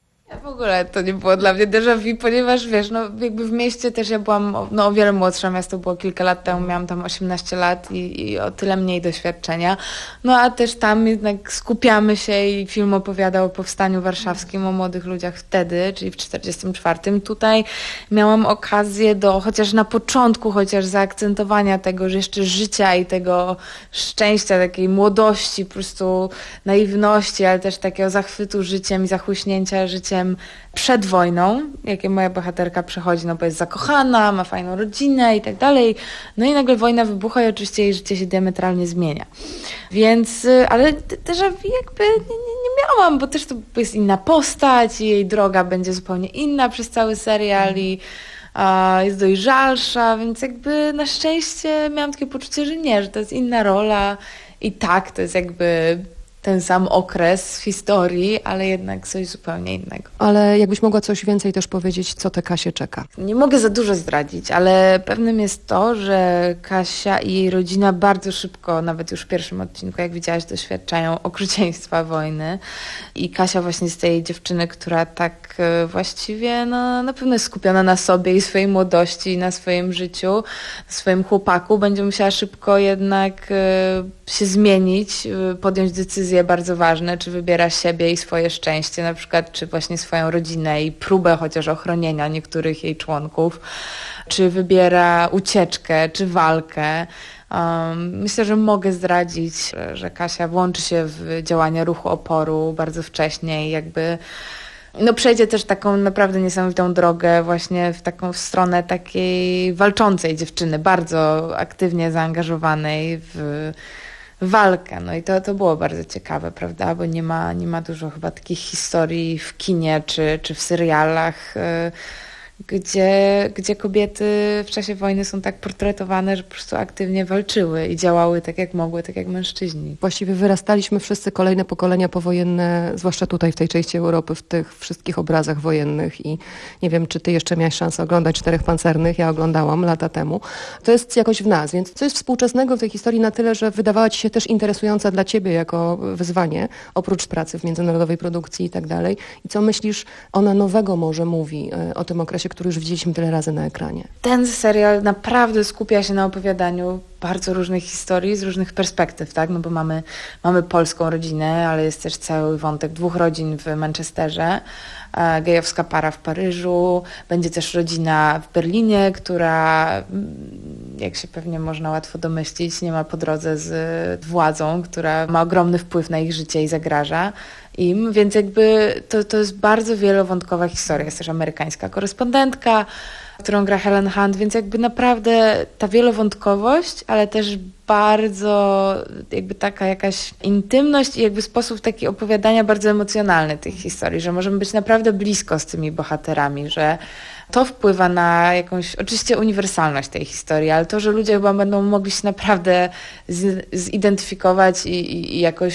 W ogóle to nie było dla mnie déjà vu, ponieważ wiesz, no jakby w mieście też ja byłam no, o wiele młodsza, miasto było kilka lat temu, miałam tam osiemnaście lat i, i o tyle mniej doświadczenia. No a też tam jednak skupiamy się i film opowiada o powstaniu warszawskim, o młodych ludziach wtedy, czyli w czterdziestym czwartym. Tutaj miałam okazję do, chociaż na początku, chociaż zaakcentowania tego, że jeszcze życia i tego szczęścia, takiej młodości, po prostu naiwności, ale też takiego zachwytu życiem i zachłyśnięcia życiem przed wojną, jakie moja bohaterka przechodzi, no bo jest zakochana, ma fajną rodzinę i tak dalej. No i nagle wojna wybucha i oczywiście jej życie się diametralnie zmienia. Więc, ale też jakby nie, nie, nie miałam, bo też to jest inna postać i jej droga będzie zupełnie inna przez cały serial i a, jest dojrzalsza, więc jakby na szczęście miałam takie poczucie, że nie, że to jest inna rola i tak, to jest jakby ten sam okres w historii, ale jednak coś zupełnie innego. Ale jakbyś mogła coś więcej też powiedzieć, co tę Kasię czeka? Nie mogę za dużo zdradzić, ale pewnym jest to, że Kasia i jej rodzina bardzo szybko, nawet już w pierwszym odcinku, jak widziałaś, doświadczają okrucieństwa wojny. I Kasia właśnie z tej dziewczyny, która tak właściwie no, na pewno jest skupiona na sobie i swojej młodości, na swoim życiu, na swoim chłopaku, będzie musiała szybko jednak się zmienić, podjąć decyzję bardzo ważne, czy wybiera siebie i swoje szczęście, na przykład, czy właśnie swoją rodzinę i próbę chociaż ochronienia niektórych jej członków, czy wybiera ucieczkę, czy walkę. Um, myślę, że mogę zdradzić, że Kasia włączy się w działania ruchu oporu bardzo wcześnie i jakby no przejdzie też taką naprawdę niesamowitą drogę właśnie w taką w stronę takiej walczącej dziewczyny, bardzo aktywnie zaangażowanej w walkę. No i to, to było bardzo ciekawe, prawda? Bo nie ma, nie ma dużo chyba takich historii w kinie czy, czy w serialach, gdzie, gdzie kobiety w czasie wojny są tak portretowane, że po prostu aktywnie walczyły i działały tak jak mogły, tak jak mężczyźni. Właściwie wyrastaliśmy wszyscy, kolejne pokolenia powojenne, zwłaszcza tutaj w tej części Europy, w tych wszystkich obrazach wojennych i nie wiem, czy ty jeszcze miałaś szansę oglądać Czterech Pancernych, ja oglądałam lata temu. To jest jakoś w nas, więc co jest współczesnego w tej historii na tyle, że wydawała ci się też interesująca dla ciebie jako wyzwanie, oprócz pracy w międzynarodowej produkcji i tak dalej. I co myślisz, ona nowego może mówi o tym okresie, który już widzieliśmy tyle razy na ekranie? Ten serial naprawdę skupia się na opowiadaniu bardzo różnych historii z różnych perspektyw, tak? No bo mamy, mamy polską rodzinę, ale jest też cały wątek dwóch rodzin w Manchesterze, e, gejowska para w Paryżu, będzie też rodzina w Berlinie, która, jak się pewnie można łatwo domyślić, nie ma po drodze z władzą, która ma ogromny wpływ na ich życie i zagraża im, więc jakby to, to jest bardzo wielowątkowa historia. Jest też amerykańska korespondentka, którą gra Helen Hunt, więc jakby naprawdę ta wielowątkowość, ale też bardzo jakby taka jakaś intymność i jakby sposób taki opowiadania bardzo emocjonalny tych historii, że możemy być naprawdę blisko z tymi bohaterami, że to wpływa na jakąś, oczywiście uniwersalność tej historii, ale to, że ludzie chyba będą mogli się naprawdę z, zidentyfikować i, i, i jakoś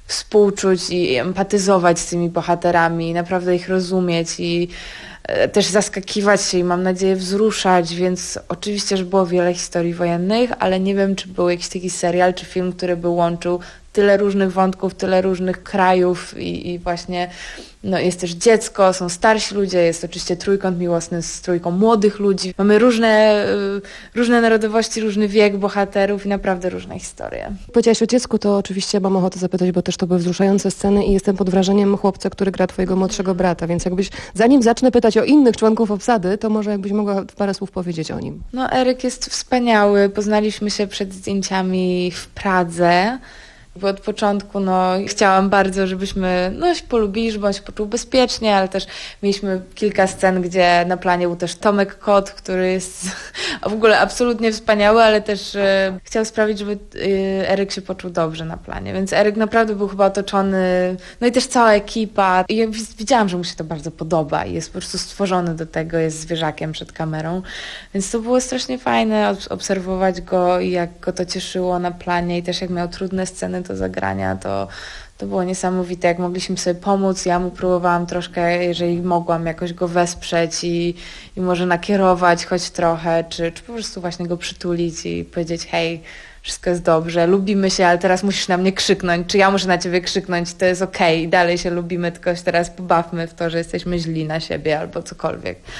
współczuć i empatyzować z tymi bohaterami, naprawdę ich rozumieć i też zaskakiwać się i mam nadzieję wzruszać, więc oczywiście, że było wiele historii wojennych, ale nie wiem, czy był jakiś taki serial czy film, który by łączył tyle różnych wątków, tyle różnych krajów i, i właśnie no, jest też dziecko, są starsi ludzie, jest oczywiście trójkąt miłosny z trójką młodych ludzi. Mamy różne, y, różne narodowości, różny wiek bohaterów i naprawdę różne historie. Powiedziałaś o dziecku, to oczywiście mam ochotę zapytać, bo też to były wzruszające sceny i jestem pod wrażeniem chłopca, który gra twojego młodszego brata, więc jakbyś, zanim zacznę pytać o innych członków obsady, to może jakbyś mogła parę słów powiedzieć o nim. No Eryk jest wspaniały, poznaliśmy się przed zdjęciami w Pradze. Bo od początku no, chciałam bardzo, żebyśmy no, się polubili, żeby on się poczuł bezpiecznie, ale też mieliśmy kilka scen, gdzie na planie był też Tomek Kot, który jest w ogóle absolutnie wspaniały, ale też e, chciał sprawić, żeby e, Eryk się poczuł dobrze na planie. Więc Eryk naprawdę był chyba otoczony, no i też cała ekipa. I ja widziałam, że mu się to bardzo podoba i jest po prostu stworzony do tego, jest zwierzakiem przed kamerą. Więc to było strasznie fajne obserwować go i jak go to cieszyło na planie i też jak miał trudne sceny do zagrania, to, to było niesamowite, jak mogliśmy sobie pomóc. Ja mu próbowałam troszkę, jeżeli mogłam, jakoś go wesprzeć i, i może nakierować choć trochę, czy, czy po prostu właśnie go przytulić i powiedzieć: hej, wszystko jest dobrze, lubimy się, ale teraz musisz na mnie krzyknąć, czy ja muszę na ciebie krzyknąć, to jest okej, okay. Dalej się lubimy, tylko się teraz pobawmy w to, że jesteśmy źli na siebie albo cokolwiek. Mm.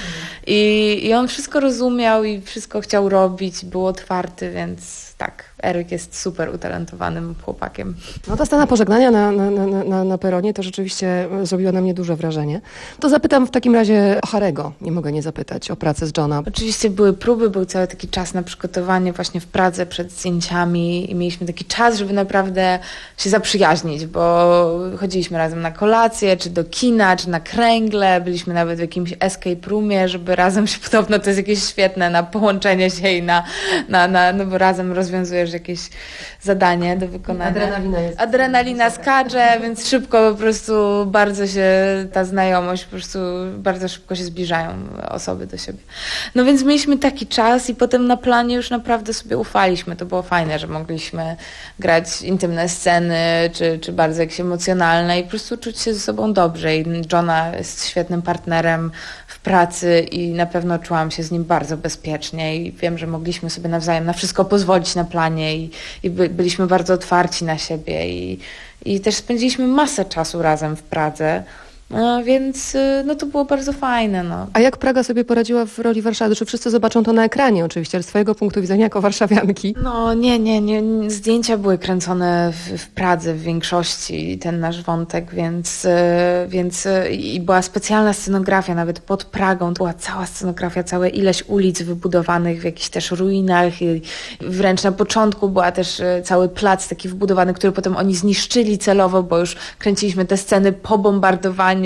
I, I on wszystko rozumiał i wszystko chciał robić, był otwarty, więc tak, Eryk jest super utalentowanym chłopakiem. No ta scena pożegnania na, na, na, na, na peronie to rzeczywiście zrobiło na mnie duże wrażenie. To zapytam w takim razie o Harego. Nie mogę nie zapytać o pracę z Johna. Oczywiście były próby, był cały taki czas na przygotowanie właśnie w Pradze przed zdjęciami i mieliśmy taki czas, żeby naprawdę się zaprzyjaźnić, bo chodziliśmy razem na kolację, czy do kina, czy na kręgle, byliśmy nawet w jakimś escape roomie, żeby razem się, podobno to jest jakieś świetne na połączenie się i na, na, na no bo razem rozwiązujesz jakieś zadanie do wykonania. Adrenalina jest. Adrenalina skacze, więc szybko po prostu bardzo się ta znajomość, po prostu bardzo szybko się zbliżają osoby do siebie. No więc mieliśmy taki czas i potem na planie już naprawdę sobie ufaliśmy. To było fajne, że mogliśmy grać intymne sceny, czy, czy bardzo jakieś emocjonalne i po prostu czuć się ze sobą dobrze. I Johna jest świetnym partnerem w pracy i na pewno czułam się z nim bardzo bezpiecznie i wiem, że mogliśmy sobie nawzajem na wszystko pozwolić na planie i, i by, byliśmy bardzo otwarci na siebie i, i też spędziliśmy masę czasu razem w Pradze. No, więc no, to było bardzo fajne. No. A jak Praga sobie poradziła w roli Warszawy? Czy wszyscy zobaczą to na ekranie oczywiście, ale z twojego punktu widzenia jako warszawianki? No nie, nie, nie. Zdjęcia były kręcone w, w Pradze w większości, ten nasz wątek, więc, więc i była specjalna scenografia nawet pod Pragą. To była cała scenografia, całe ileś ulic wybudowanych w jakichś też ruinach i wręcz na początku była też cały plac taki wybudowany, który potem oni zniszczyli celowo, bo już kręciliśmy te sceny po bombardowaniu.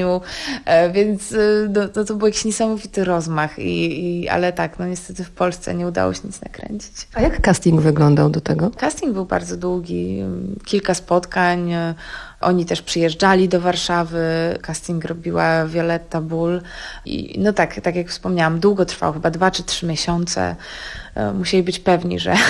Więc no, to, to był jakiś niesamowity rozmach, i, i, ale tak, no niestety w Polsce nie udało się nic nakręcić. A jak casting wyglądał do tego? Casting był bardzo długi, kilka spotkań. Oni też przyjeżdżali do Warszawy, casting robiła Violetta Bull i no tak, tak jak wspomniałam, długo trwał, chyba dwa czy trzy miesiące. Musieli być pewni, że,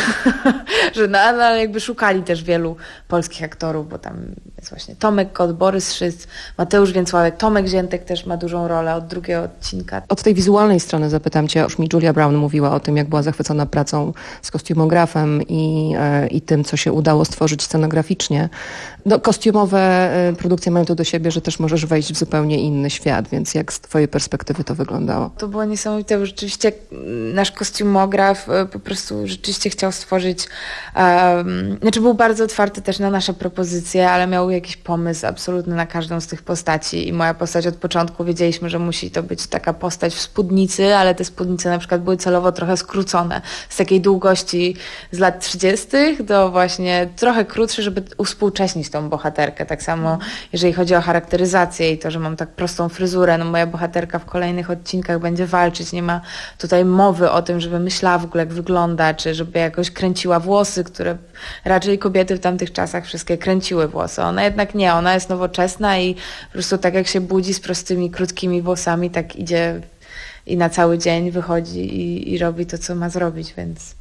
że no, ale jakby szukali też wielu polskich aktorów, bo tam jest właśnie Tomek Kot, Borys Szyc, Mateusz Więcławek, Tomek Ziętek też ma dużą rolę od drugiego odcinka. Od tej wizualnej strony zapytam cię, już mi Julia Brown mówiła o tym, jak była zachwycona pracą z kostiumografem i, i tym, co się udało stworzyć scenograficznie. No, kostiumowe produkcje mają to do siebie, że też możesz wejść w zupełnie inny świat, więc jak z twojej perspektywy to wyglądało? To było niesamowite, bo rzeczywiście nasz kostiumograf po prostu rzeczywiście chciał stworzyć, um, znaczy był bardzo otwarty też na nasze propozycje, ale miał jakiś pomysł absolutny na każdą z tych postaci i moja postać od początku wiedzieliśmy, że musi to być taka postać w spódnicy, ale te spódnice na przykład były celowo trochę skrócone z takiej długości z lat trzydziestych do właśnie trochę krótsze, żeby uspółcześnić tą bohaterkę. Tak samo jeżeli chodzi o charakteryzację i to, że mam tak prostą fryzurę, no moja bohaterka w kolejnych odcinkach będzie walczyć, nie ma tutaj mowy o tym, żeby myślała w ogóle jak wygląda, czy żeby jakoś kręciła włosy, które raczej kobiety w tamtych czasach wszystkie kręciły włosy. Ona jednak nie, ona jest nowoczesna i po prostu tak jak się budzi z prostymi, krótkimi włosami, tak idzie i na cały dzień wychodzi i, i robi to, co ma zrobić, więc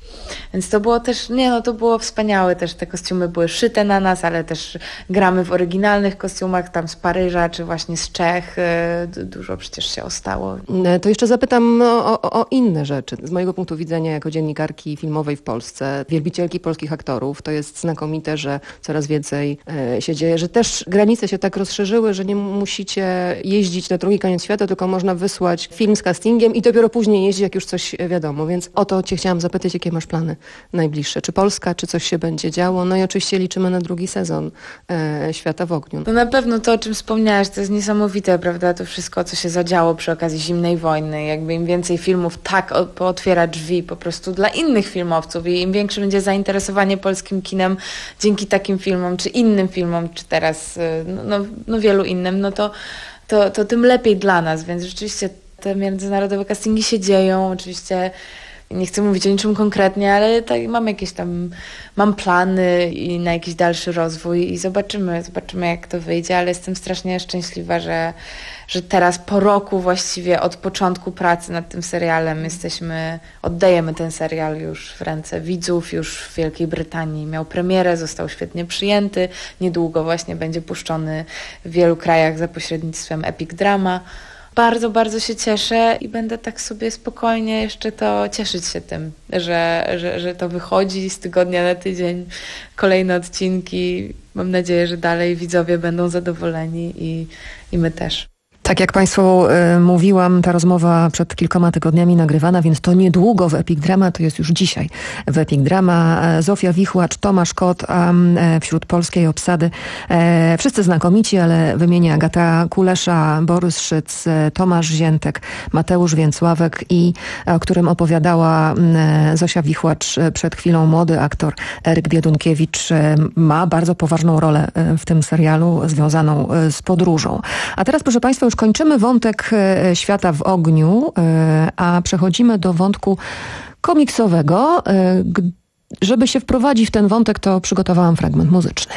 Więc to było też, nie no, to było wspaniałe też, te kostiumy były szyte na nas, ale też gramy w oryginalnych kostiumach tam z Paryża, czy właśnie z Czech, dużo przecież się ostało. To jeszcze zapytam o, o, o inne rzeczy. Z mojego punktu widzenia jako dziennikarki filmowej w Polsce, wielbicielki polskich aktorów, to jest znakomite, że coraz więcej e, się dzieje, że też granice się tak rozszerzyły, że nie musicie jeździć na drugi koniec świata, tylko można wysłać film z castingiem i dopiero później jeździć, jak już coś wiadomo. Więc o to cię chciałam zapytać, jakie masz plany najbliższe? Czy Polska, czy coś się będzie działo? No i oczywiście liczymy na drugi sezon e, Świata w ogniu. No na pewno to, o czym wspomniałaś, to jest niesamowite, prawda? To wszystko, co się zadziało przy okazji zimnej wojny. Jakby im więcej filmów tak pootwiera drzwi po prostu dla innych filmowców i im większe będzie zainteresowanie polskim kinem dzięki takim filmom, czy innym filmom, czy teraz no, no wielu innym, no to, to, to tym lepiej dla nas. Więc rzeczywiście te międzynarodowe castingi się dzieją. Oczywiście nie chcę mówić o niczym konkretnie, ale tak, mam jakieś tam, mam plany i na jakiś dalszy rozwój i zobaczymy, zobaczymy jak to wyjdzie, ale jestem strasznie szczęśliwa, że, że teraz po roku właściwie od początku pracy nad tym serialem jesteśmy, oddajemy ten serial już w ręce widzów, już w Wielkiej Brytanii miał premierę, został świetnie przyjęty, niedługo właśnie będzie puszczony w wielu krajach za pośrednictwem Epic Drama. Bardzo, bardzo się cieszę i będę tak sobie spokojnie jeszcze to cieszyć się tym, że, że, że to wychodzi z tygodnia na tydzień, kolejne odcinki. Mam nadzieję, że dalej widzowie będą zadowoleni i, i my też. Tak jak Państwu y, mówiłam, ta rozmowa przed kilkoma tygodniami nagrywana, więc to niedługo w Epic Drama, to jest już dzisiaj w Epic Drama. Zofia Wichłacz, Tomasz Kot, a e, wśród polskiej obsady e, wszyscy znakomici, ale wymienię Agata Kulesza, Borys Szyc, e, Tomasz Ziętek, Mateusz Więcławek i o którym opowiadała e, Zosia Wichłacz przed chwilą, młody aktor Eryk Biedunkiewicz e, ma bardzo poważną rolę e, w tym serialu związaną e, z podróżą. A teraz, proszę Państwa, już kończymy wątek Świata w ogniu, a przechodzimy do wątku komiksowego. Żeby się wprowadzić w ten wątek, to przygotowałam fragment muzyczny.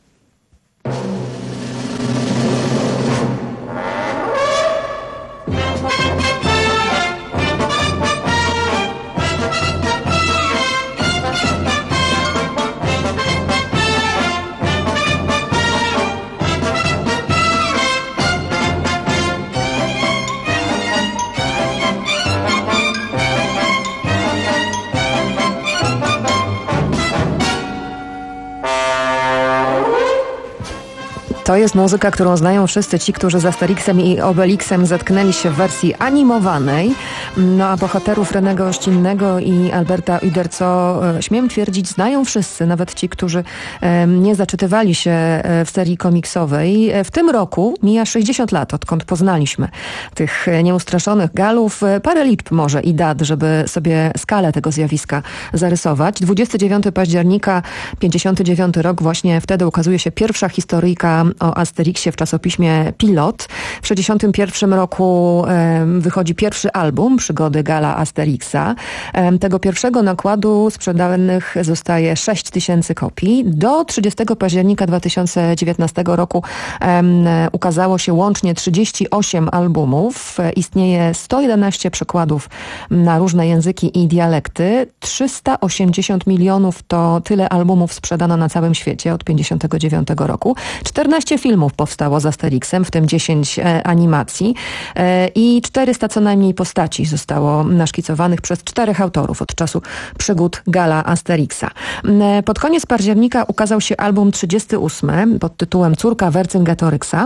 To jest muzyka, którą znają wszyscy ci, którzy z Asterixem i Obelixem zetknęli się w wersji animowanej. No a bohaterów Renego Ościnnego i Alberta Uderzo, śmiem twierdzić, znają wszyscy, nawet ci, którzy nie zaczytywali się w serii komiksowej. W tym roku mija sześćdziesiąt lat, odkąd poznaliśmy tych nieustraszonych Galów. Parę liczb może i dat, żeby sobie skalę tego zjawiska zarysować. dwudziestego dziewiątego października pięćdziesiąty dziewiąty rok, właśnie wtedy ukazuje się pierwsza historyjka o Asterixie w czasopiśmie Pilot. W sześćdziesiątym pierwszym roku e, wychodzi pierwszy album Przygody Gala Asterixa. E, tego pierwszego nakładu sprzedanych zostaje sześć tysięcy kopii. Do trzydziestego października dwa tysiące dziewiętnastego roku e, ukazało się łącznie trzydzieści osiem albumów. E, istnieje sto jedenaście przekładów na różne języki i dialekty. trzysta osiemdziesiąt milionów to tyle albumów sprzedano na całym świecie od pięćdziesiątego dziewiątego roku. czternaście filmów powstało z Asterixem, w tym dziesięć e, animacji e, i czterysta co najmniej postaci zostało naszkicowanych przez czterech autorów od czasu przygód Gala Asterixa. E, pod koniec października ukazał się album trzydziesty ósmy pod tytułem Córka Wercingetoryksa.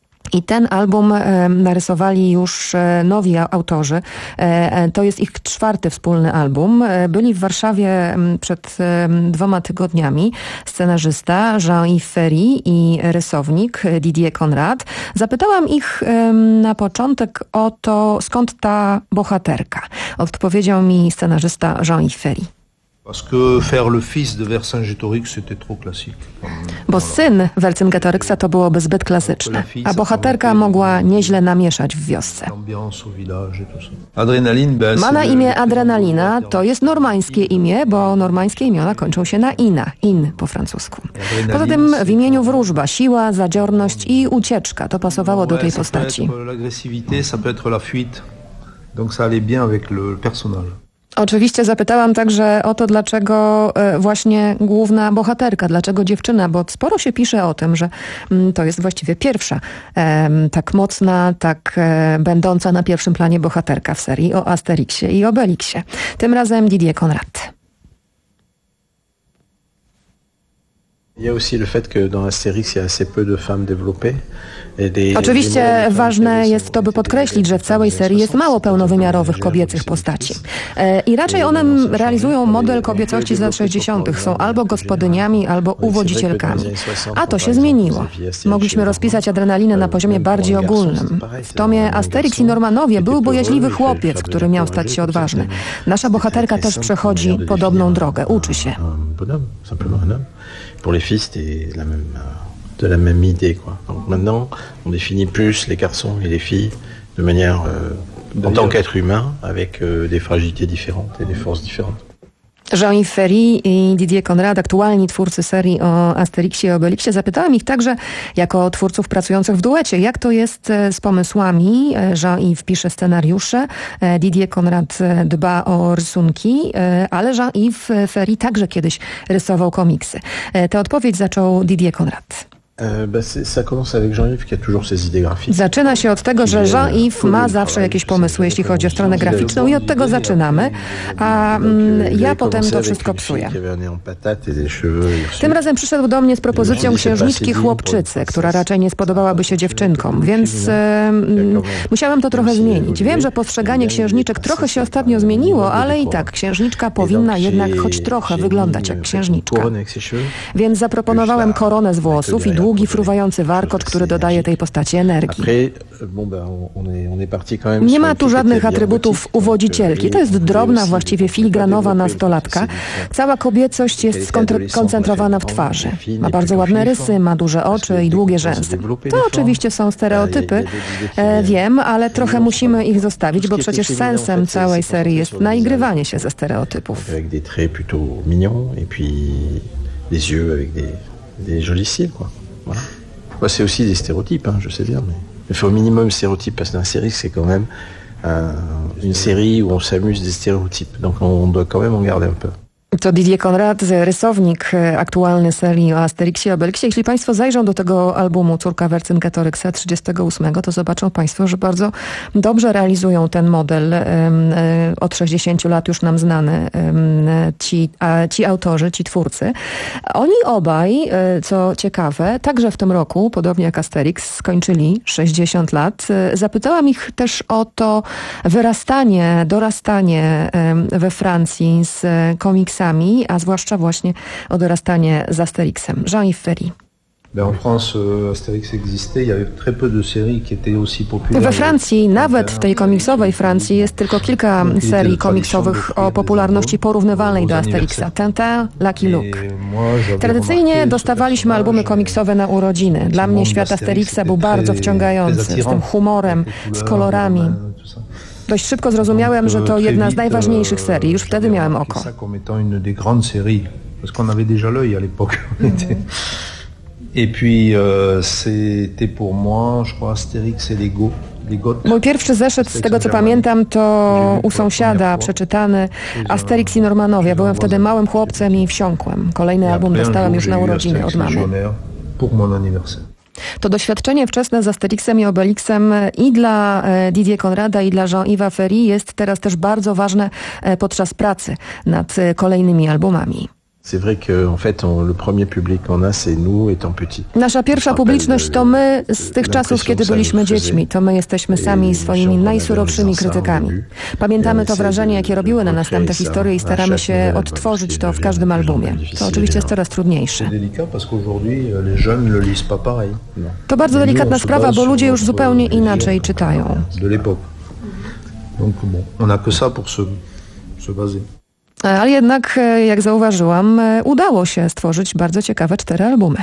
I ten album e, narysowali już e, nowi autorzy. E, to jest ich czwarty wspólny album. E, byli w Warszawie m, przed e, dwoma tygodniami scenarzysta Jean-Yves Ferry i rysownik Didier Conrad. Zapytałam ich e, na początek o to, skąd ta bohaterka. Odpowiedział mi scenarzysta Jean-Yves Ferry. Parce que faire le fils de Vercingétorix, c'était trop classique. Bo syn Wercingetoryksa to byłoby zbyt klasyczne, a bohaterka mogła nieźle namieszać w wiosce. Ma na imię Adrenalina, to jest normańskie imię, bo normańskie imiona kończą się na ina, in po francusku. Poza tym w imieniu wróżba, siła, zadziorność i ucieczka, to pasowało do tej postaci. Donc ça allait bien avec le personnage. Oczywiście zapytałam także o to, dlaczego właśnie główna bohaterka, dlaczego dziewczyna, bo sporo się pisze o tym, że to jest właściwie pierwsza tak mocna, tak będąca na pierwszym planie bohaterka w serii o Asterixie i Obelixie. Tym razem Didier Conrad. Il y a aussi le fait que dans Astérix il y a assez peu de femmes développées. Oczywiście ważne jest to, by podkreślić, że w całej serii jest mało pełnowymiarowych kobiecych postaci. I raczej one realizują model kobiecości z lat sześćdziesiątych. Są albo gospodyniami, albo uwodzicielkami. A to się zmieniło. Mogliśmy rozpisać adrenalinę na poziomie bardziej ogólnym. W tomie Asterix i Normanowie był bojaźliwy chłopiec, który miał stać się odważny. Nasza bohaterka też przechodzi podobną drogę, uczy się. Pour les filles, c'était la même, de la même idée, quoi. Donc maintenant, on définit plus les garçons et les filles de manière, euh, en tant qu'être humain, avec euh, des fragilités différentes et des forces différentes. Jean-Yves Ferry i Didier Conrad, aktualni twórcy serii o Asterixie i Obelixie. Zapytałam ich także, jako twórców pracujących w duecie, jak to jest z pomysłami. Jean-Yves pisze scenariusze, Didier Conrad dba o rysunki, ale Jean-Yves Ferry także kiedyś rysował komiksy. Tę odpowiedź zaczął Didier Conrad. Zaczyna się od tego, że Jean-Yves ma zawsze jakieś pomysły, jeśli chodzi o stronę graficzną i od tego zaczynamy, a mm, ja potem to wszystko psuję. Tym razem przyszedł do mnie z propozycją księżniczki chłopczycy, która raczej nie spodobałaby się dziewczynkom, więc e, m, musiałem to trochę zmienić. Wiem, że postrzeganie księżniczek trochę się ostatnio zmieniło, ale i tak księżniczka powinna jednak choć trochę wyglądać jak księżniczka. Więc zaproponowałem koronę z włosów i długi, fruwający warkocz, który dodaje tej postaci energii. Nie ma tu żadnych atrybutów uwodzicielki. To jest drobna, właściwie filigranowa nastolatka. Cała kobiecość jest skoncentrowana w twarzy. Ma bardzo ładne rysy, ma duże oczy i długie rzęsy. To oczywiście są stereotypy, e, wiem, ale trochę musimy ich zostawić, bo przecież sensem całej serii jest naigrywanie się ze stereotypów. Voilà. Ouais, c'est aussi des stéréotypes, hein, je sais bien, mais il faut au minimum stéréotypes parce qu'un série c'est quand même euh, une série où on s'amuse des stéréotypes, donc on doit quand même en garder un peu. To Didier Conrad, rysownik aktualny serii o Asterixie i Obelixie. Jeśli Państwo zajrzą do tego albumu Córka Wercynkatoryxa trzydziestego ósmego, to zobaczą Państwo, że bardzo dobrze realizują ten model od sześćdziesięciu lat już nam znany, ci, a, ci autorzy, ci twórcy. Oni obaj, co ciekawe, także w tym roku, podobnie jak Asterix, skończyli sześćdziesiąt lat. Zapytałam ich też o to wyrastanie, dorastanie we Francji z komiksami, a zwłaszcza właśnie o dorastanie z Asterixem. Jean-Yves Ferry. We Francji, nawet w tej komiksowej Francji, jest tylko kilka serii komiksowych o popularności porównywalnej do Asterixa. Tintin, Lucky Luke. Tradycyjnie dostawaliśmy albumy komiksowe na urodziny. Dla mnie świat Asterixa był bardzo wciągający, z tym humorem, z kolorami. Dość szybko zrozumiałem, że to jedna z najważniejszych serii. Już wtedy miałem oko. Mój pierwszy zeszyt, z tego co pamiętam, to u sąsiada przeczytany Asterix i Normanowie. Byłem wtedy małym chłopcem i wsiąkłem. Kolejny album dostałem już na urodziny od mamy. To doświadczenie wczesne z Asterixem i Obelixem i dla Didier Conrada, i dla Jean-Yves'a Ferry jest teraz też bardzo ważne podczas pracy nad kolejnymi albumami. Nasza pierwsza publiczność to my z tych czasów, kiedy byliśmy dziećmi. To my jesteśmy sami swoimi najsurowszymi krytykami. Pamiętamy to wrażenie, jakie robiły na nas tamte historie i staramy się odtworzyć to w każdym albumie. To oczywiście jest coraz trudniejsze. To bardzo delikatna sprawa, bo ludzie już zupełnie inaczej czytają. Ale jednak, jak zauważyłam, udało się stworzyć bardzo ciekawe cztery albumy.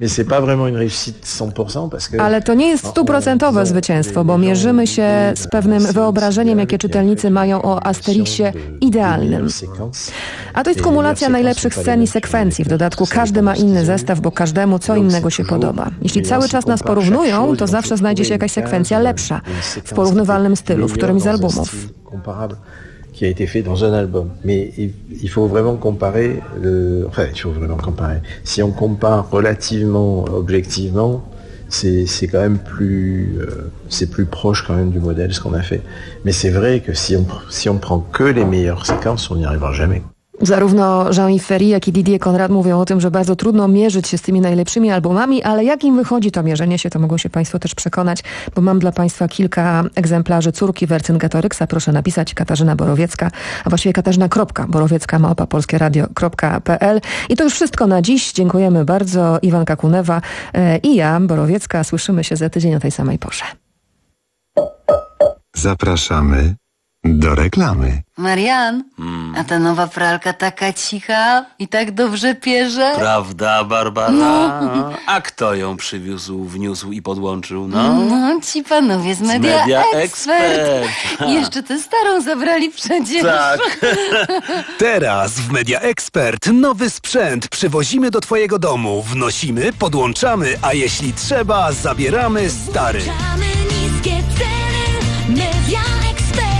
Ale to nie jest stuprocentowe zwycięstwo, bo mierzymy się z pewnym wyobrażeniem, jakie czytelnicy mają o Asterixie idealnym. A to jest kumulacja najlepszych scen i sekwencji. W dodatku każdy ma inny zestaw, bo każdemu co innego się podoba. Jeśli cały czas nas porównują, to zawsze znajdzie się jakaś sekwencja lepsza, w porównywalnym stylu, w którymś z albumów. qui a été fait dans un album. Mais il, il faut vraiment comparer, le, enfin il faut vraiment comparer. Si on compare relativement, objectivement, c'est, c'est quand même plus, euh, c'est plus proche quand même du modèle ce qu'on a fait. Mais c'est vrai que si on, si on prend que les meilleures séquences, on n'y arrivera jamais. Zarówno Jean-Yves Ferry, jak i Didier Conrad mówią o tym, że bardzo trudno mierzyć się z tymi najlepszymi albumami, ale jak im wychodzi to mierzenie się, to mogą się Państwo też przekonać, bo mam dla Państwa kilka egzemplarzy Córki Wercyngetoryksa. Proszę napisać Katarzyna Borowiecka, a właściwie Katarzyna kropka Borowiecka małpa polskieradio kropka p l. I to już wszystko na dziś. Dziękujemy bardzo. Iwanka Kunewa e, i ja, Borowiecka. Słyszymy się za tydzień o tej samej porze. Zapraszamy do reklamy. Marian, hmm. a ta nowa pralka taka cicha i tak dobrze pierze? Prawda, Barbara? No. A kto ją przywiózł, wniósł i podłączył, no? No, ci panowie z Media, z Media Expert. Expert. I jeszcze tę starą zabrali przecież. Tak. Teraz w Media Expert nowy sprzęt przywozimy do twojego domu, wnosimy, podłączamy, a jeśli trzeba, zabieramy stary. Niskie ceny, Media Expert.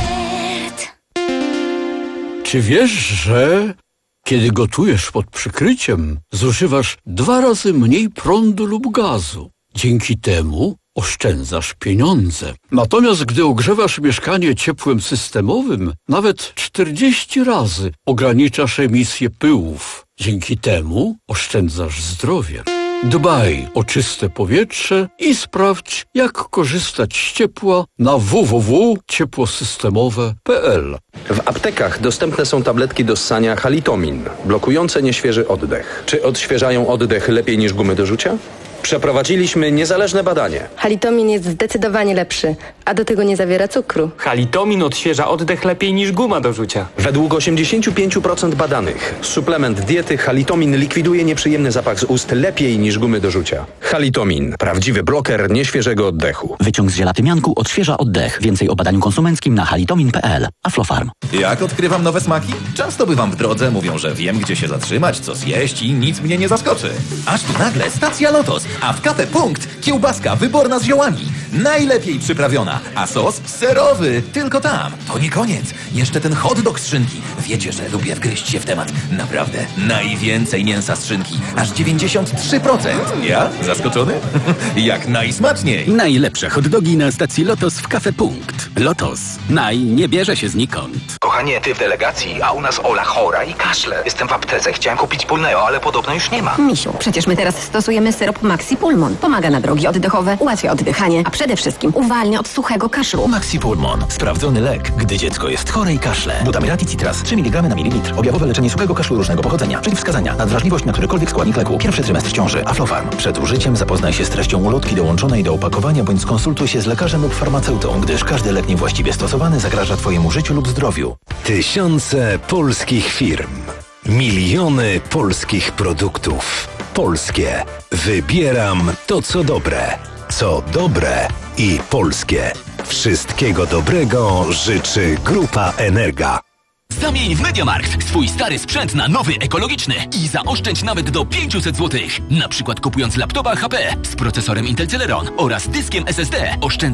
Czy wiesz, że kiedy gotujesz pod przykryciem, zużywasz dwa razy mniej prądu lub gazu? Dzięki temu oszczędzasz pieniądze. Natomiast gdy ogrzewasz mieszkanie ciepłem systemowym, nawet czterdzieści razy ograniczasz emisję pyłów. Dzięki temu oszczędzasz zdrowie. Dbaj o czyste powietrze i sprawdź, jak korzystać z ciepła na w w w kropka ciepłosystemowe kropka p l. W aptekach dostępne są tabletki do ssania Halitomin, blokujące nieświeży oddech. Czy odświeżają oddech lepiej niż gumy do rzucia? Przeprowadziliśmy niezależne badanie. Halitomin jest zdecydowanie lepszy, a do tego nie zawiera cukru. Halitomin odświeża oddech lepiej niż guma do rzucia. Według osiemdziesiąt pięć procent badanych suplement diety Halitomin likwiduje nieprzyjemny zapach z ust lepiej niż gumy do rzucia. Halitomin, prawdziwy bloker nieświeżego oddechu. Wyciąg z ziela tymianku odświeża oddech. Więcej o badaniu konsumenckim na halitomin kropka p l. Aflofarm. Jak odkrywam nowe smaki? Często bywam w drodze, mówią, że wiem, gdzie się zatrzymać, co zjeść i nic mnie nie zaskoczy. Aż tu nagle stacja Lotos. A w Cafe Punkt kiełbaska wyborna z ziołami. Najlepiej przyprawiona. A sos serowy. Tylko tam. To nie koniec. Jeszcze ten hot dog z szynki. Wiecie, że lubię wgryźć się w temat. Naprawdę. Najwięcej mięsa z szynki. Aż dziewięćdziesiąt trzy procent. Ja? Zaskoczony? Jak najsmaczniej. Najlepsze hot dogi na stacji Lotos w Cafe Punkt. Lotos. Naj nie bierze się znikąd. Kochanie, ty w delegacji, a u nas Ola chora i kaszle. Jestem w aptece. Chciałem kupić Pulneo, ale podobno już nie ma. Misiu, przecież my teraz stosujemy syrop Maxi Pulmon. Pomaga na drogi oddechowe, ułatwia oddychanie, a przede wszystkim uwalnia od suchego kaszlu. Maxi Pulmon. Sprawdzony lek, gdy dziecko jest chore i kaszle. Butamirati Citras trzy miligramy na mililitr. Objawowe leczenie suchego kaszlu różnego pochodzenia. Przeciwwskazania. Nadwrażliwość na którykolwiek składnik leku. Pierwszy trymestr ciąży. Aflofarm. Przed użyciem zapoznaj się z treścią ulotki dołączonej do opakowania bądź skonsultuj się z lekarzem lub farmaceutą, gdyż każdy lek niewłaściwie stosowany zagraża twojemu życiu lub zdrowiu. Tysiące polskich firm. Miliony polskich produktów. Polskie. Wybieram to, co dobre. Co dobre i polskie. Wszystkiego dobrego życzy Grupa Energa. Zamień w MediaMarkt swój stary sprzęt na nowy ekologiczny i zaoszczędź nawet do pięćset złotych. Na przykład kupując laptopa H P z procesorem Intel Celeron oraz dyskiem S S D oszczędź